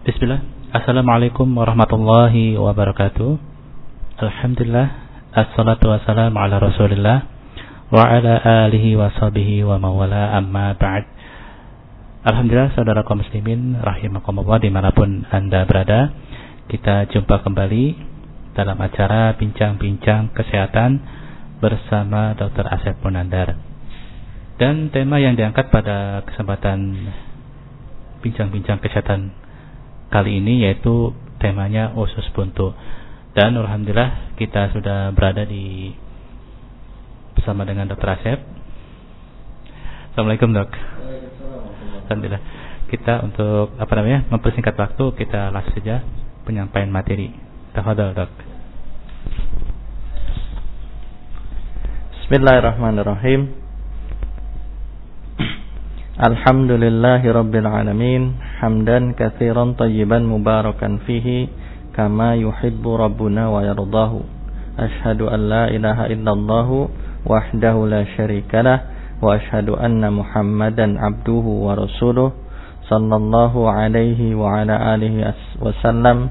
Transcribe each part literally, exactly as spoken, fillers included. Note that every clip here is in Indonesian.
Bismillah. Assalamualaikum warahmatullahi wabarakatuh. Alhamdulillah. Assalatu wassalamu ala rasulillah wa ala alihi wa sahbihi wa mawala amma ba'd. Alhamdulillah, saudara kaum muslimin rahimakumullah dimanapun Anda berada, kita jumpa kembali dalam acara bincang-bincang kesehatan bersama dokter Asep Munandar. Dan tema yang diangkat pada kesempatan bincang-bincang kesehatan kali ini yaitu temanya usus buntu. Dan alhamdulillah kita sudah berada di bersama dengan dokter Asep. Assalamualaikum, Dok. Alhamdulillah. Kita untuk apa namanya mempersingkat waktu, kita langsung saja penyampaian materi. Tafadhol, Dok. Bismillahirrahmanirrahim. Alhamdulillahi rabbil alamin, hamdan katsiran tayyiban mubarakan fihi kama yuhibbu rabbuna wa yardahu. Ashhadu an la ilaha illallah wahdahu la syarikalah wa ashhadu anna Muhammadan abduhu wa rasuluh sallallahu alaihi wa ala alihi wasallam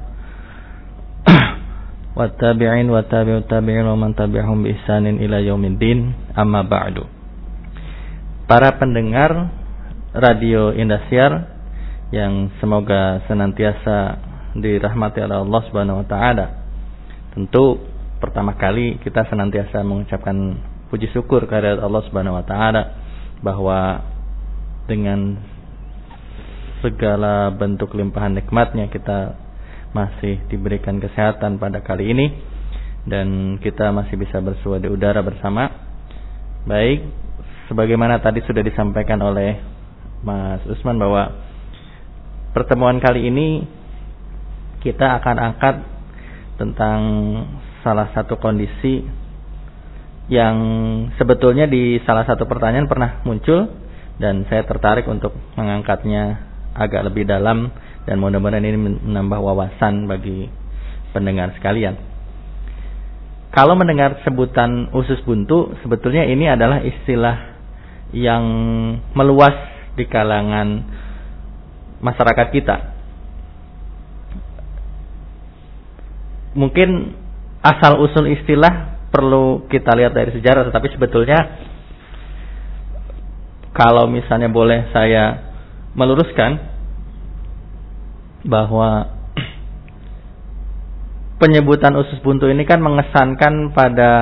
wa tabi'in wa tabi'ut tabi'in wa man tabi'ahum bi ihsanin ila yaumiddin. Amma ba'du. Para pendengar Radio Indosiar yang semoga senantiasa dirahmati oleh Allah Subhanahu wa taala. Tentu pertama kali kita senantiasa mengucapkan puji syukur kepada Allah Subhanahu wa taala bahwa dengan segala bentuk limpahan nikmatnya kita masih diberikan kesehatan pada kali ini dan kita masih bisa bersua di udara bersama. Baik, sebagaimana tadi sudah disampaikan oleh Mas Usman bahwa pertemuan kali ini kita akan angkat tentang salah satu kondisi yang sebetulnya di salah satu pertanyaan pernah muncul dan saya tertarik untuk mengangkatnya agak lebih dalam dan mudah-mudahan ini menambah wawasan bagi pendengar sekalian. Kalau mendengar sebutan usus buntu, sebetulnya ini adalah istilah yang meluas di kalangan masyarakat kita. Mungkin asal usul istilah perlu kita lihat dari sejarah, tetapi sebetulnya kalau misalnya boleh saya meluruskan bahwa penyebutan usus buntu ini kan mengesankan pada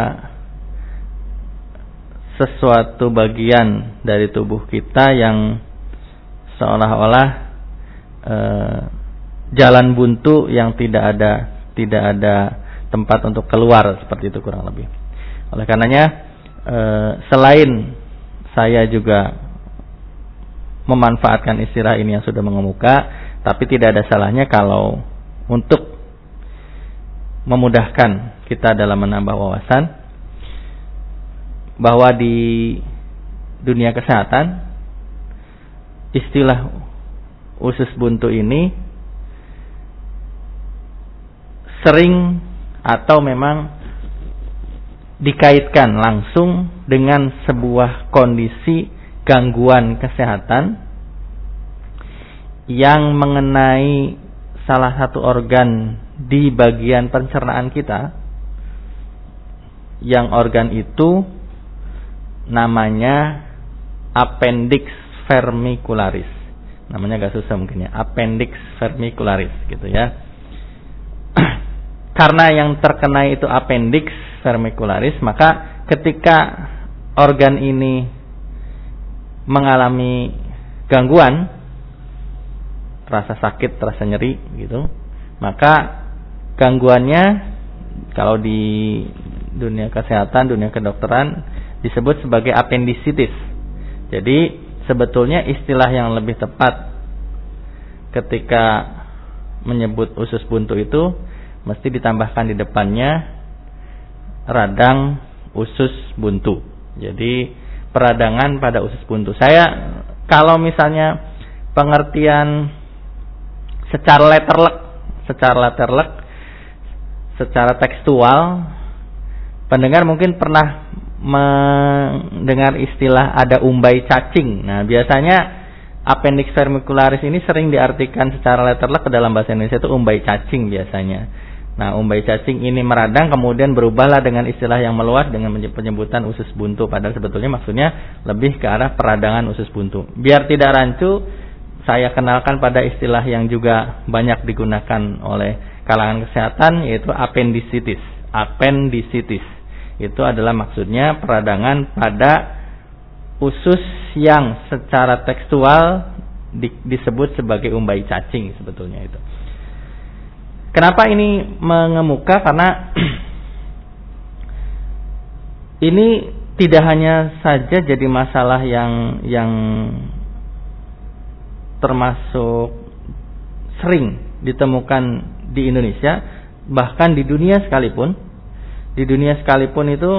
sesuatu bagian dari tubuh kita yang seolah-olah e, jalan buntu yang tidak ada tidak ada tempat untuk keluar, seperti itu kurang lebih. Oleh karenanya e, selain saya juga memanfaatkan istilah ini yang sudah mengemuka, tapi tidak ada salahnya kalau untuk memudahkan kita dalam menambah wawasan bahwa di dunia kesehatan istilah usus buntu ini sering atau memang dikaitkan langsung dengan sebuah kondisi gangguan kesehatan yang mengenai salah satu organ di bagian pencernaan kita, yang organ itu namanya appendix vermicularis. Namanya agak susah mungkin ya, appendix vermicularis gitu ya. Karena yang terkena itu appendix vermicularis, maka ketika organ ini mengalami gangguan, rasa sakit, rasa nyeri gitu, maka gangguannya kalau di dunia kesehatan, dunia kedokteran disebut sebagai appendicitis. Jadi sebetulnya istilah yang lebih tepat ketika menyebut usus buntu itu mesti ditambahkan di depannya radang usus buntu. Jadi peradangan pada usus buntu. Saya kalau misalnya pengertian secara letterlek, secara letterlek, secara tekstual, pendengar mungkin pernah mendengar istilah ada umbai cacing. Nah, biasanya appendix vermicularis ini sering diartikan secara letterlek ke dalam bahasa Indonesia itu umbai cacing biasanya. Nah, umbai cacing ini meradang kemudian berubahlah dengan istilah yang meluas dengan penyebutan usus buntu, padahal sebetulnya maksudnya lebih ke arah peradangan usus buntu. Biar tidak rancu, saya kenalkan pada istilah yang juga banyak digunakan oleh kalangan kesehatan, yaitu appendicitis. Appendicitis itu adalah maksudnya peradangan pada usus yang secara tekstual di, disebut sebagai umbai cacing sebetulnya itu. Kenapa ini mengemuka? Karena ini tidak hanya saja jadi masalah yang yang termasuk sering ditemukan di Indonesia, bahkan di dunia sekalipun. Di dunia sekalipun itu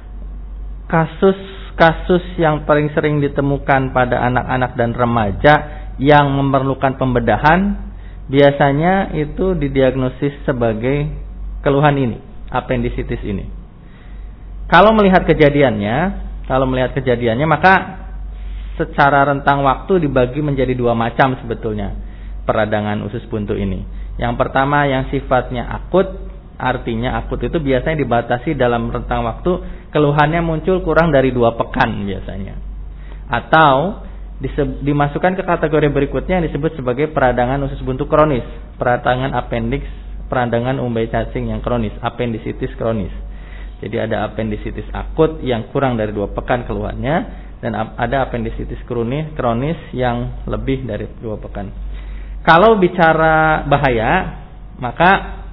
kasus-kasus yang paling sering ditemukan pada anak-anak dan remaja yang memerlukan pembedahan biasanya itu didiagnosis sebagai keluhan ini, appendicitis ini. Kalau melihat kejadiannya, kalau melihat kejadiannya maka secara rentang waktu dibagi menjadi dua macam sebetulnya peradangan usus buntu ini. Yang pertama yang sifatnya akut, artinya akut itu biasanya dibatasi dalam rentang waktu keluhannya muncul kurang dari dua pekan biasanya. Atau dimasukkan ke kategori berikutnya yang disebut sebagai peradangan usus buntu kronis, peradangan appendix, peradangan umbai cacing yang kronis, appendicitis kronis. Jadi ada appendicitis akut yang kurang dari dua pekan keluhannya, dan ada appendicitis kronis, kronis yang lebih dari dua pekan. Kalau bicara bahaya, maka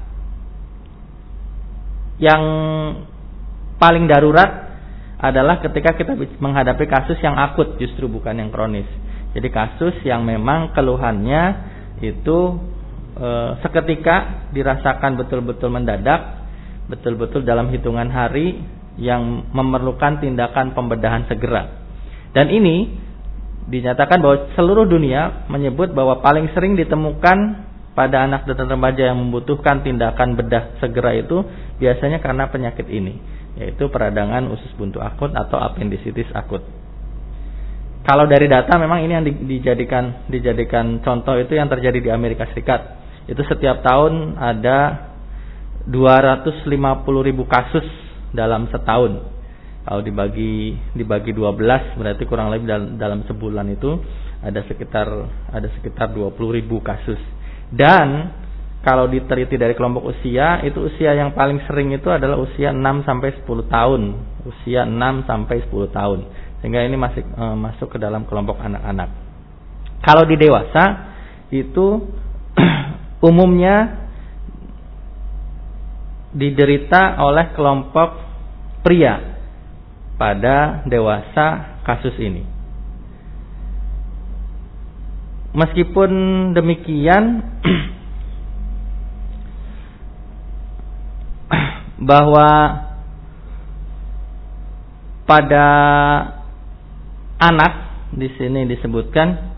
yang paling darurat adalah ketika kita menghadapi kasus yang akut, justru bukan yang kronis. Jadi kasus yang memang keluhannya itu e, seketika dirasakan betul-betul mendadak, betul-betul dalam hitungan hari, yang memerlukan tindakan pembedahan segera. Dan ini dinyatakan bahwa seluruh dunia menyebut bahwa paling sering ditemukan pada anak dan remaja yang membutuhkan tindakan bedah segera itu biasanya karena penyakit ini, yaitu peradangan usus buntu akut atau appendicitis akut. Kalau dari data memang ini yang dijadikan dijadikan contoh itu yang terjadi di Amerika Serikat. Itu setiap tahun ada dua ratus lima puluh ribu kasus dalam setahun. Kalau dibagi dibagi dua belas berarti kurang lebih dalam, dalam sebulan itu ada sekitar ada sekitar dua puluh ribu kasus. Dan kalau diteliti dari kelompok usia, itu usia yang paling sering itu adalah usia enam sampai sepuluh tahun. Usia enam sampai sepuluh tahun. Sehingga ini masih e, masuk ke dalam kelompok anak-anak. Kalau di dewasa, itu umumnya diderita oleh kelompok pria pada dewasa kasus ini. Meskipun demikian, bahwa pada anak di sini disebutkan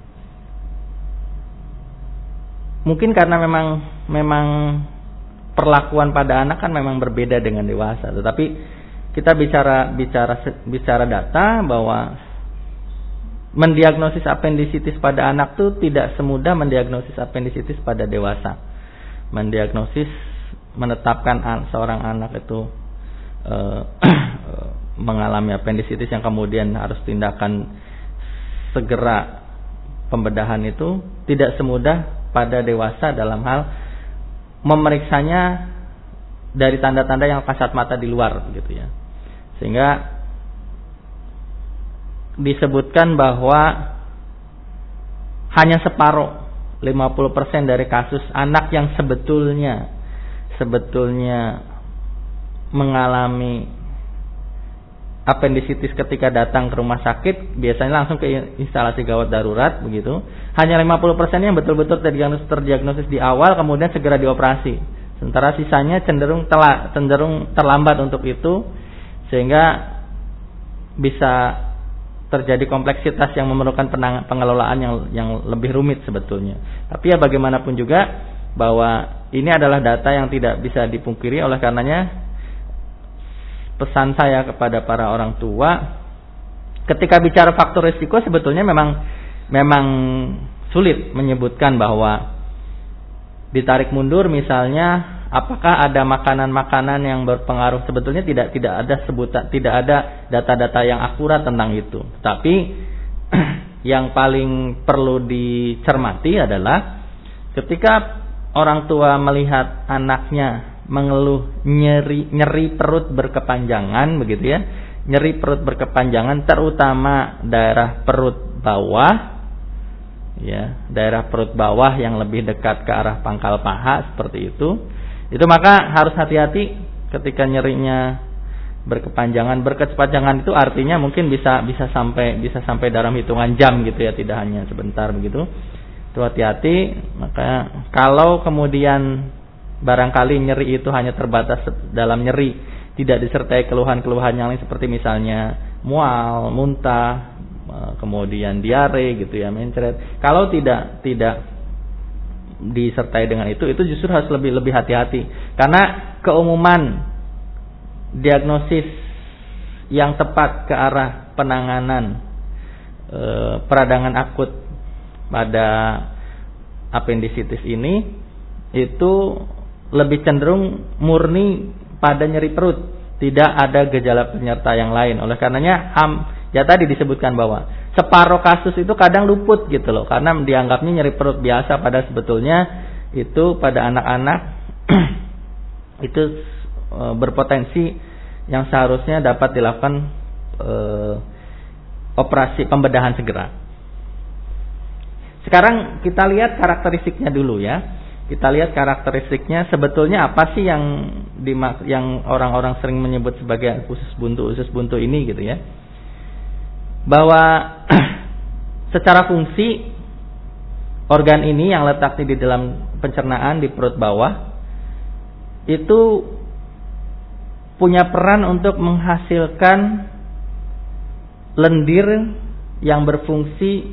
mungkin karena memang memang perlakuan pada anak kan memang berbeda dengan dewasa, tetapi kita bicara bicara bicara data bahwa mendiagnosis appendicitis pada anak itu tidak semudah mendiagnosis appendicitis pada dewasa. Mendiagnosis, menetapkan seorang anak itu e, mengalami appendicitis yang kemudian harus tindakan segera pembedahan itu tidak semudah pada dewasa dalam hal memeriksanya dari tanda-tanda yang kasat mata di luar gitu ya. Sehingga disebutkan bahwa hanya separuh, lima puluh persen dari kasus anak yang sebetulnya sebetulnya mengalami appendicitis ketika datang ke rumah sakit biasanya langsung ke instalasi gawat darurat begitu. Hanya lima puluh persen yang betul-betul terdiagnosis, terdiagnosis di awal kemudian segera dioperasi. Sementara sisanya cenderung telah cenderung terlambat untuk itu, sehingga bisa terjadi kompleksitas yang memerlukan pengelolaan yang yang lebih rumit sebetulnya. Tapi ya bagaimanapun juga bahwa ini adalah data yang tidak bisa dipungkiri, oleh karenanya pesan saya kepada para orang tua ketika bicara faktor risiko sebetulnya memang memang sulit menyebutkan bahwa ditarik mundur misalnya apakah ada makanan-makanan yang berpengaruh, sebetulnya tidak tidak ada sebutan, tidak ada data-data yang akurat tentang itu. Tapi yang paling perlu dicermati adalah ketika orang tua melihat anaknya mengeluh nyeri nyeri perut berkepanjangan begitu ya. Nyeri perut berkepanjangan terutama daerah perut bawah ya, daerah perut bawah yang lebih dekat ke arah pangkal paha seperti itu. Itu maka harus hati-hati ketika nyerinya berkepanjangan. Berkepanjangan itu artinya mungkin bisa bisa sampai bisa sampai dalam hitungan jam gitu ya, tidak hanya sebentar begitu. Itu hati-hati. Maka kalau kemudian barangkali nyeri itu hanya terbatas dalam nyeri, tidak disertai keluhan-keluhan yang lain seperti misalnya mual, muntah, kemudian diare gitu ya, mencret. Kalau tidak tidak disertai dengan itu, itu justru harus lebih lebih hati-hati. Karena keumuman diagnosis yang tepat ke arah penanganan e, peradangan akut pada apendisitis ini itu lebih cenderung murni pada nyeri perut, tidak ada gejala penyerta yang lain. Oleh karenanya ham, ya tadi disebutkan bahwa separuh kasus itu kadang luput gitu loh, karena dianggapnya nyeri perut biasa, padahal sebetulnya itu pada anak-anak itu e, berpotensi yang seharusnya dapat dilakukan e, operasi pembedahan segera. Sekarang kita lihat karakteristiknya dulu ya. Kita lihat karakteristiknya sebetulnya apa sih yang dimak- yang orang-orang sering menyebut sebagai usus buntu usus buntu ini gitu ya. Bahwa secara fungsi organ ini yang letaknya di dalam pencernaan di perut bawah itu punya peran untuk menghasilkan lendir yang berfungsi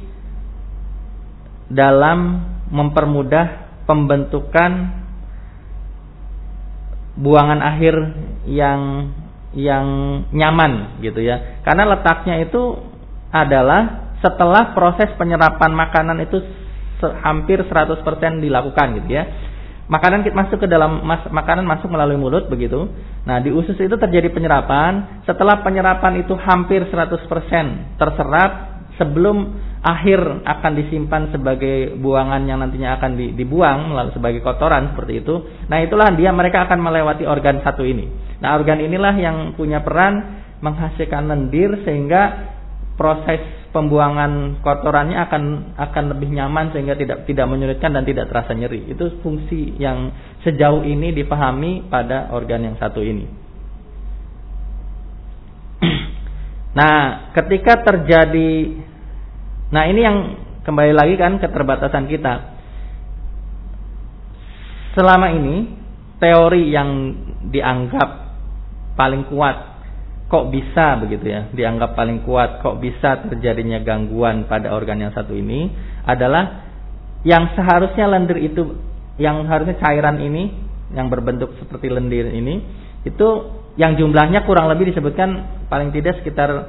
dalam mempermudah pembentukan buangan akhir yang yang nyaman gitu ya. Karena letaknya itu adalah setelah proses penyerapan makanan itu hampir seratus persen dilakukan gitu ya. Makanan kita masuk ke dalam mas, makanan masuk melalui mulut begitu. Nah, di usus itu terjadi penyerapan. Setelah penyerapan itu hampir seratus persen terserap, sebelum akhir akan disimpan sebagai buangan yang nantinya akan dibuang melalui sebagai kotoran seperti itu. Nah, itulah dia mereka akan melewati organ satu ini. Nah, organ inilah yang punya peran menghasilkan lendir sehingga proses pembuangan kotorannya akan akan lebih nyaman sehingga tidak tidak menyulitkan dan tidak terasa nyeri. Itu fungsi yang sejauh ini dipahami pada organ yang satu ini. Nah, ketika terjadi, nah ini yang kembali lagi kan keterbatasan kita. Selama ini teori yang dianggap paling kuat, kok bisa begitu ya, dianggap paling kuat, kok bisa terjadinya gangguan pada organ yang satu ini adalah yang seharusnya lendir itu, yang harusnya cairan ini yang berbentuk seperti lendir ini, itu yang jumlahnya kurang lebih disebutkan paling tidak sekitar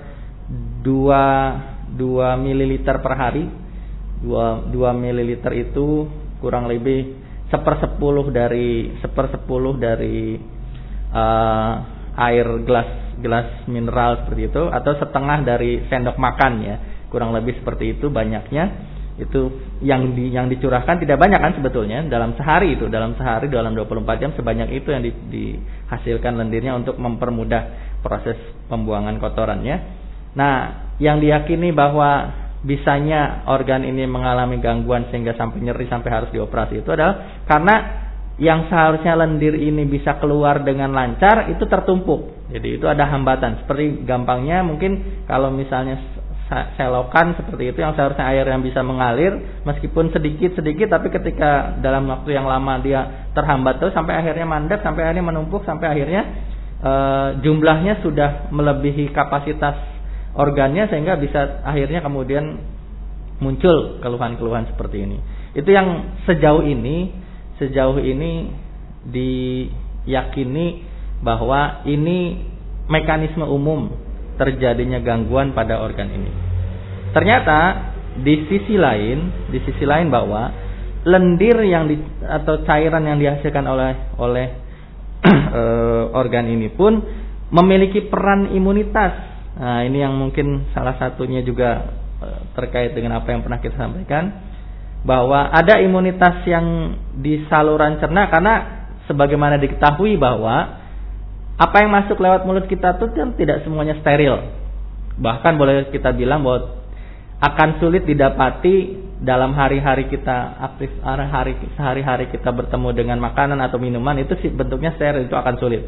dua mililiter per hari. dua mililiter itu kurang lebih sepersepuluh dari sepersepuluh dari uh, air gelas gelas mineral seperti itu, atau setengah dari sendok makan ya, kurang lebih seperti itu banyaknya. Itu yang di, yang dicurahkan tidak banyak kan sebetulnya dalam sehari, itu dalam sehari dalam dua puluh empat jam sebanyak itu yang di, dihasilkan lendirnya untuk mempermudah proses pembuangan kotorannya. Nah, yang diyakini bahwa bisanya organ ini mengalami gangguan sehingga sampai nyeri sampai harus dioperasi itu adalah karena yang seharusnya lendir ini bisa keluar dengan lancar itu tertumpuk. Jadi itu ada hambatan. Seperti gampangnya mungkin kalau misalnya selokan seperti itu yang seharusnya air yang bisa mengalir meskipun sedikit-sedikit, tapi ketika dalam waktu yang lama dia terhambat tuh sampai akhirnya mandek, sampai akhirnya menumpuk, sampai akhirnya e, jumlahnya sudah melebihi kapasitas organnya sehingga bisa akhirnya kemudian muncul keluhan-keluhan seperti ini. Itu yang sejauh ini sejauh ini diyakini bahwa ini mekanisme umum terjadinya gangguan pada organ ini. Ternyata di sisi lain, di sisi lain bahwa lendir yang di, atau cairan yang dihasilkan oleh oleh e, organ ini pun memiliki peran imunitas. Nah, ini yang mungkin salah satunya juga e, terkait dengan apa yang pernah kita sampaikan, bahwa ada imunitas yang di saluran cerna, karena sebagaimana diketahui bahwa apa yang masuk lewat mulut kita itu kan tidak semuanya steril. Bahkan boleh kita bilang bahwa akan sulit didapati dalam hari-hari kita aktif, hari sehari-hari kita bertemu dengan makanan atau minuman itu sih bentuknya steril, itu akan sulit.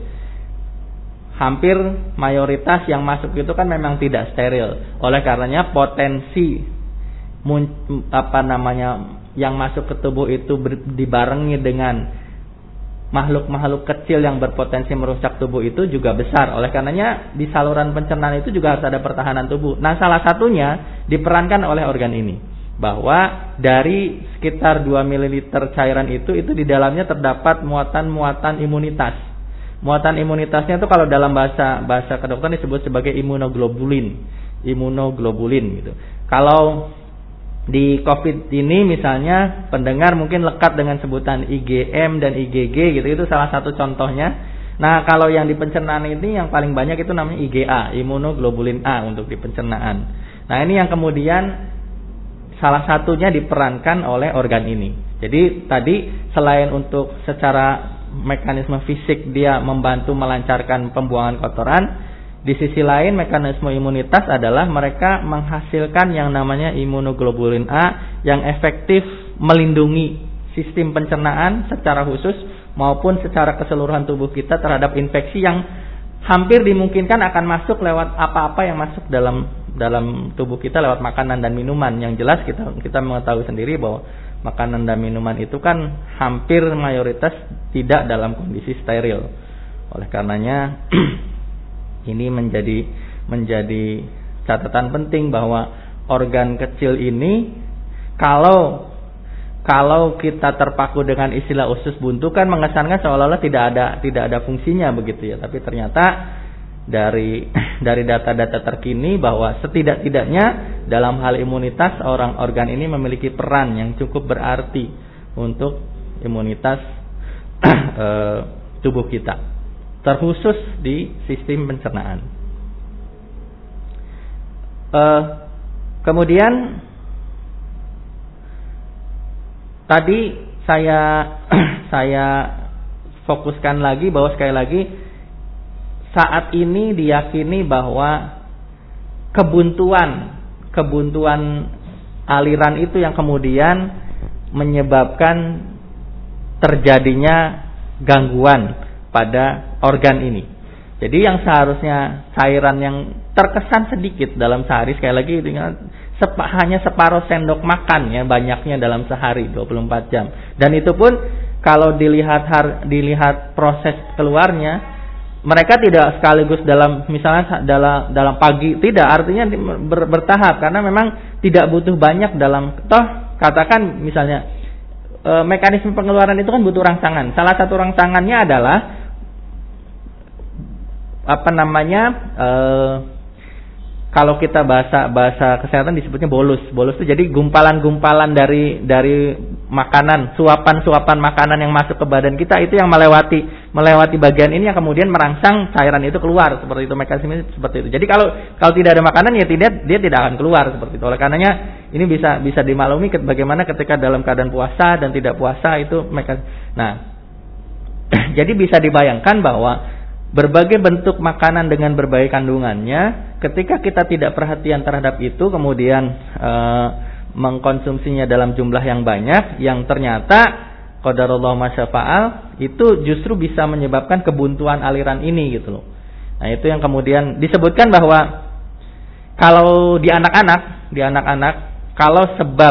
Hampir mayoritas yang masuk itu kan memang tidak steril. Oleh karenanya potensi apa namanya yang masuk ke tubuh itu ber, dibarengi dengan makhluk-makhluk kecil yang berpotensi merusak tubuh itu juga besar. Oleh karenanya di saluran pencernaan itu juga harus ada pertahanan tubuh. Nah, salah satunya diperankan oleh organ ini, bahwa dari sekitar dua mililiter cairan itu itu di dalamnya terdapat muatan-muatan imunitas. Muatan imunitasnya itu kalau dalam bahasa bahasa kedokteran disebut sebagai imunoglobulin. Imunoglobulin gitu. Kalau di COVID ini misalnya pendengar mungkin lekat dengan sebutan I G M dan I G G gitu, itu salah satu contohnya. Nah, kalau yang di pencernaan ini yang paling banyak itu namanya I G A, imunoglobulin A untuk di pencernaan. Nah, ini yang kemudian salah satunya diperankan oleh organ ini. Jadi tadi selain untuk secara mekanisme fisik dia membantu melancarkan pembuangan kotoran, di sisi lain mekanisme imunitas adalah mereka menghasilkan yang namanya imunoglobulin A yang efektif melindungi sistem pencernaan secara khusus maupun secara keseluruhan tubuh kita terhadap infeksi yang hampir dimungkinkan akan masuk lewat apa-apa yang masuk dalam dalam tubuh kita lewat makanan dan minuman. Yang jelas kita kita mengetahui sendiri bahwa makanan dan minuman itu kan hampir mayoritas tidak dalam kondisi steril. Oleh karenanya ini menjadi menjadi catatan penting bahwa organ kecil ini kalau kalau kita terpaku dengan istilah usus buntu kan mengesankan seolah-olah tidak ada tidak ada fungsinya begitu ya. Tapi ternyata dari dari data-data terkini bahwa setidak-tidaknya dalam hal imunitas orang organ ini memiliki peran yang cukup berarti untuk imunitas e, tubuh kita, terkhusus di sistem pencernaan. Uh, kemudian tadi saya saya fokuskan lagi bahwa sekali lagi saat ini diyakini bahwa kebuntuan kebuntuan aliran itu yang kemudian menyebabkan terjadinya gangguan pada organ ini. Jadi yang seharusnya cairan yang terkesan sedikit dalam sehari, sekali lagi sepa, hanya separuh sendok makan ya banyaknya dalam sehari dua puluh empat jam. Dan itu pun kalau dilihat har, dilihat proses keluarnya, mereka tidak sekaligus dalam misalnya dalam dalam pagi, tidak, artinya ber, bertahap karena memang tidak butuh banyak dalam toh katakan misalnya e, mekanisme pengeluaran itu kan butuh rangsangan. Salah satu rangsangannya adalah apa namanya e, kalau kita bahasa bahasa kesehatan disebutnya bolus. Bolus itu jadi gumpalan-gumpalan dari dari makanan, suapan-suapan makanan yang masuk ke badan kita itu yang melewati melewati bagian ini yang kemudian merangsang cairan itu keluar, seperti itu mekanisme seperti itu. Jadi kalau kalau tidak ada makanan ya tidak dia tidak akan keluar seperti itu. Oleh karenanya ini bisa bisa dimaklumi bagaimana ketika dalam keadaan puasa dan tidak puasa itu mekanisme. Nah, jadi bisa dibayangkan bahwa berbagai bentuk makanan dengan berbagai kandungannya, ketika kita tidak perhatian terhadap itu, kemudian e, mengkonsumsinya dalam jumlah yang banyak, yang ternyata qadarullah masyafa'al itu justru bisa menyebabkan kebuntuan aliran ini gitu loh. Nah itu yang kemudian disebutkan bahwa kalau di anak-anak, di anak-anak kalau sebab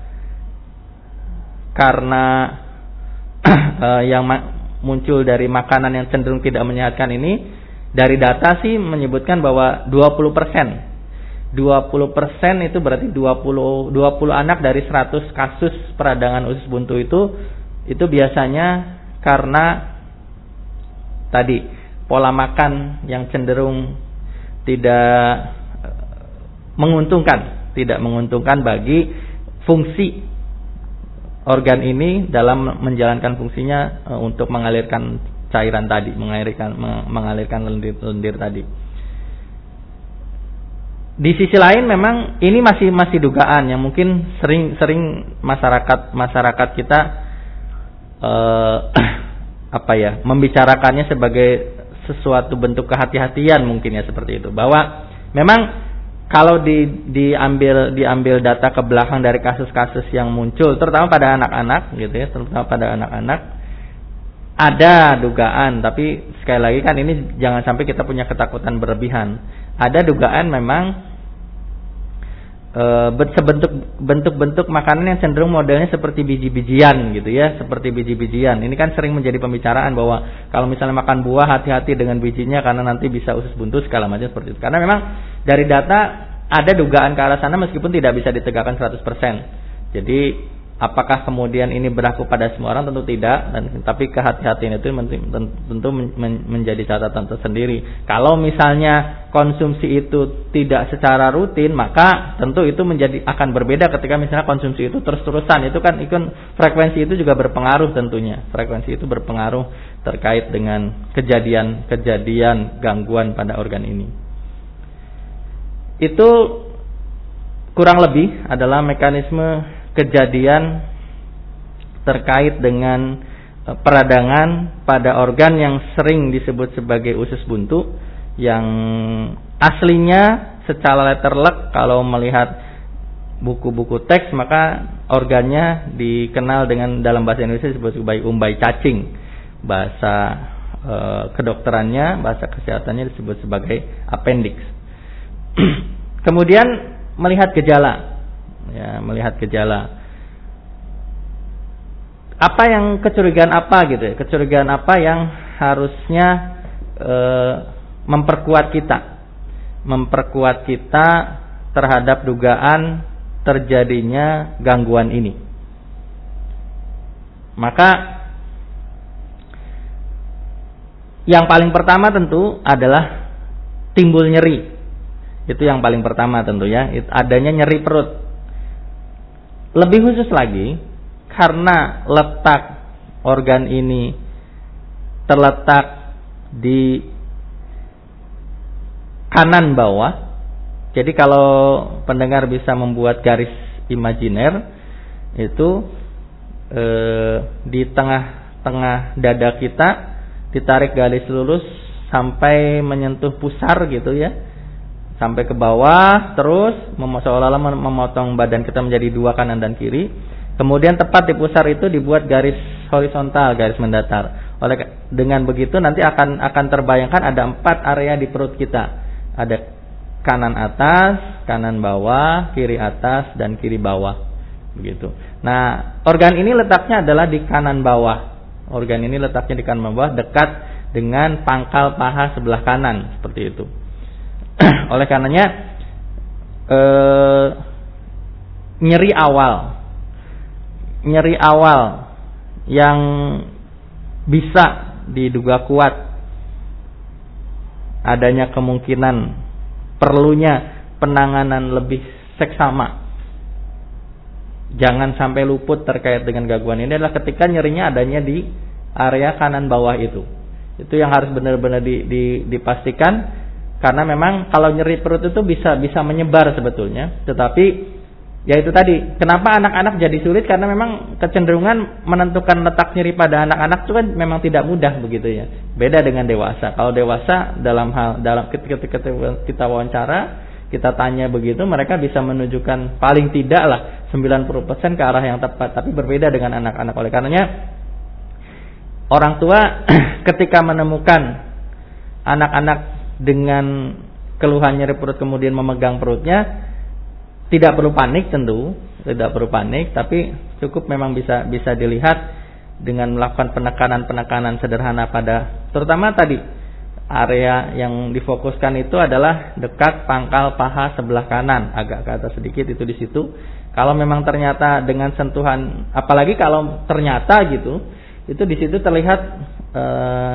karena e, yang muncul dari makanan yang cenderung tidak menyehatkan ini, dari data sih menyebutkan bahwa dua puluh persen dua puluh persen itu berarti dua puluh, dua puluh anak dari seratus kasus peradangan usus buntu itu itu biasanya karena tadi pola makan yang cenderung tidak menguntungkan tidak menguntungkan bagi fungsi organ ini dalam menjalankan fungsinya e, untuk mengalirkan cairan tadi, mengalirkan mengalirkan lendir-lendir tadi. Di sisi lain memang ini masih masih dugaan yang mungkin sering-sering masyarakat masyarakat kita eh, apa ya membicarakannya sebagai sesuatu bentuk kehati-hatian mungkin ya seperti itu, bahwa memang kalau di, diambil diambil data ke belakang dari kasus-kasus yang muncul terutama pada anak-anak gitu ya, terutama pada anak-anak ada dugaan, tapi sekali lagi kan ini jangan sampai kita punya ketakutan berlebihan. Ada dugaan memang e, sebentuk bentuk-bentuk makanan yang cenderung modelnya seperti biji-bijian gitu ya, seperti biji-bijian. Ini kan sering menjadi pembicaraan bahwa kalau misalnya makan buah hati-hati dengan bijinya karena nanti bisa usus buntu segala macam seperti itu. Karena memang dari data ada dugaan ke arah sana meskipun tidak bisa ditegakkan seratus persen. Jadi apakah kemudian ini berlaku pada semua orang? Tentu tidak, dan tapi kehati-hatian itu tentu menjadi catatan tersendiri. Kalau misalnya konsumsi itu tidak secara rutin, maka tentu itu menjadi akan berbeda ketika misalnya konsumsi itu terus-terusan. Itu kan ikon frekuensi itu juga berpengaruh tentunya. Frekuensi itu berpengaruh terkait dengan kejadian-kejadian gangguan pada organ ini. Itu kurang lebih adalah mekanisme kejadian terkait dengan peradangan pada organ yang sering disebut sebagai usus buntu, yang aslinya secara letterlek kalau melihat buku-buku teks maka organnya dikenal dengan dalam bahasa Indonesia disebut sebagai umbai cacing, bahasa e, kedokterannya, bahasa kesehatannya disebut sebagai appendix. Kemudian melihat gejala ya, melihat gejala apa yang kecurigaan apa gitu ya, kecurigaan apa yang harusnya e, memperkuat kita memperkuat kita terhadap dugaan terjadinya gangguan ini. Maka yang paling pertama tentu adalah timbul nyeri. Itu yang paling pertama tentu ya, adanya nyeri perut. Lebih khusus lagi, karena letak organ ini terletak di kanan bawah. Jadi kalau pendengar bisa membuat garis imajiner, itu eh, di tengah-tengah dada kita ditarik garis lurus sampai menyentuh pusar gitu ya. Sampai ke bawah, terus seolah-olah memotong badan kita menjadi dua, kanan dan kiri. Kemudian tepat di pusar itu dibuat garis horizontal, garis mendatar. Oleh dengan begitu nanti akan akan terbayangkan ada empat area di perut kita. Ada kanan atas, kanan bawah, kiri atas dan kiri bawah. Begitu. Nah, organ ini letaknya adalah di kanan bawah. Organ ini letaknya di kanan bawah, dekat dengan pangkal paha sebelah kanan, seperti itu. Oleh karenanya eh, nyeri awal nyeri awal yang bisa diduga kuat adanya kemungkinan perlunya penanganan lebih seksama, jangan sampai luput terkait dengan gangguan ini, adalah ketika nyerinya adanya di area kanan bawah itu. Itu yang harus benar-benar di, di, dipastikan. Karena memang kalau nyeri perut itu bisa bisa menyebar sebetulnya, tetapi ya itu tadi, kenapa anak-anak jadi sulit, karena memang kecenderungan menentukan letak nyeri pada anak-anak itu kan memang tidak mudah begitu ya. Beda dengan dewasa. Kalau dewasa dalam hal dalam ketika kita wawancara, kita tanya begitu, mereka bisa menunjukkan paling tidak lah sembilan puluh persen ke arah yang tepat, tapi berbeda dengan anak-anak. Oleh karenanya orang tua ketika menemukan anak-anak dengan keluhan nyeri perut kemudian memegang perutnya, tidak perlu panik tentu, tidak perlu panik, tapi cukup memang bisa bisa dilihat dengan melakukan penekanan-penekanan sederhana pada, terutama tadi area yang difokuskan itu adalah dekat pangkal paha sebelah kanan, agak ke atas sedikit itu di situ. Kalau memang ternyata dengan sentuhan, apalagi kalau ternyata gitu, itu di situ terlihat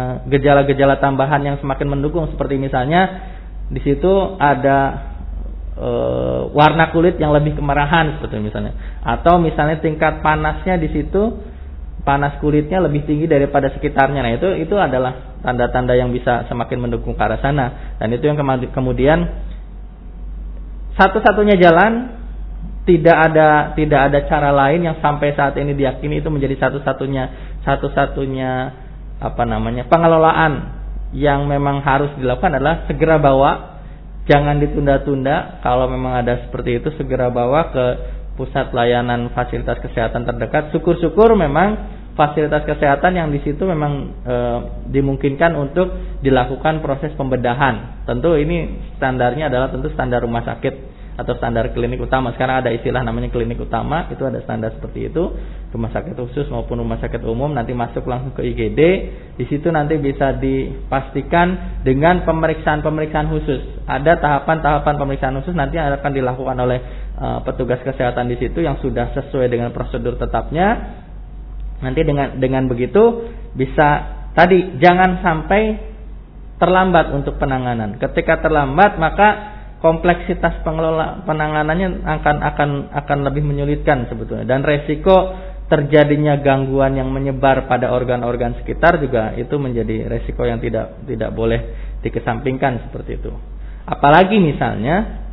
gejala-gejala tambahan yang semakin mendukung, seperti misalnya di situ ada e, warna kulit yang lebih kemerahan seperti misalnya, atau misalnya tingkat panasnya di situ, panas kulitnya lebih tinggi daripada sekitarnya. Nah, itu itu adalah tanda-tanda yang bisa semakin mendukung ke arah sana. Dan itu yang kemudian satu-satunya jalan, tidak ada tidak ada cara lain yang sampai saat ini diyakini itu menjadi satu-satunya satu-satunya apa namanya pengelolaan yang memang harus dilakukan adalah segera bawa, jangan ditunda-tunda. Kalau memang ada seperti itu, segera bawa ke pusat layanan fasilitas kesehatan terdekat. Syukur-syukur memang fasilitas kesehatan yang di situ memang e, dimungkinkan untuk dilakukan proses pembedahan. Tentu ini standarnya adalah tentu standar rumah sakit atau standar klinik utama. Sekarang ada istilah namanya klinik utama, itu ada standar seperti itu. Rumah sakit khusus maupun rumah sakit umum nanti masuk langsung ke I G D. Di situ nanti bisa dipastikan dengan pemeriksaan-pemeriksaan khusus. Ada tahapan-tahapan pemeriksaan khusus nanti yang akan dilakukan oleh uh, petugas kesehatan di situ yang sudah sesuai dengan prosedur tetapnya. Nanti dengan dengan begitu bisa tadi jangan sampai terlambat untuk penanganan. Ketika terlambat maka kompleksitas pengelola penanganannya akan akan akan lebih menyulitkan sebetulnya, dan resiko terjadinya gangguan yang menyebar pada organ-organ sekitar juga itu menjadi resiko yang tidak tidak boleh dikesampingkan seperti itu. Apalagi misalnya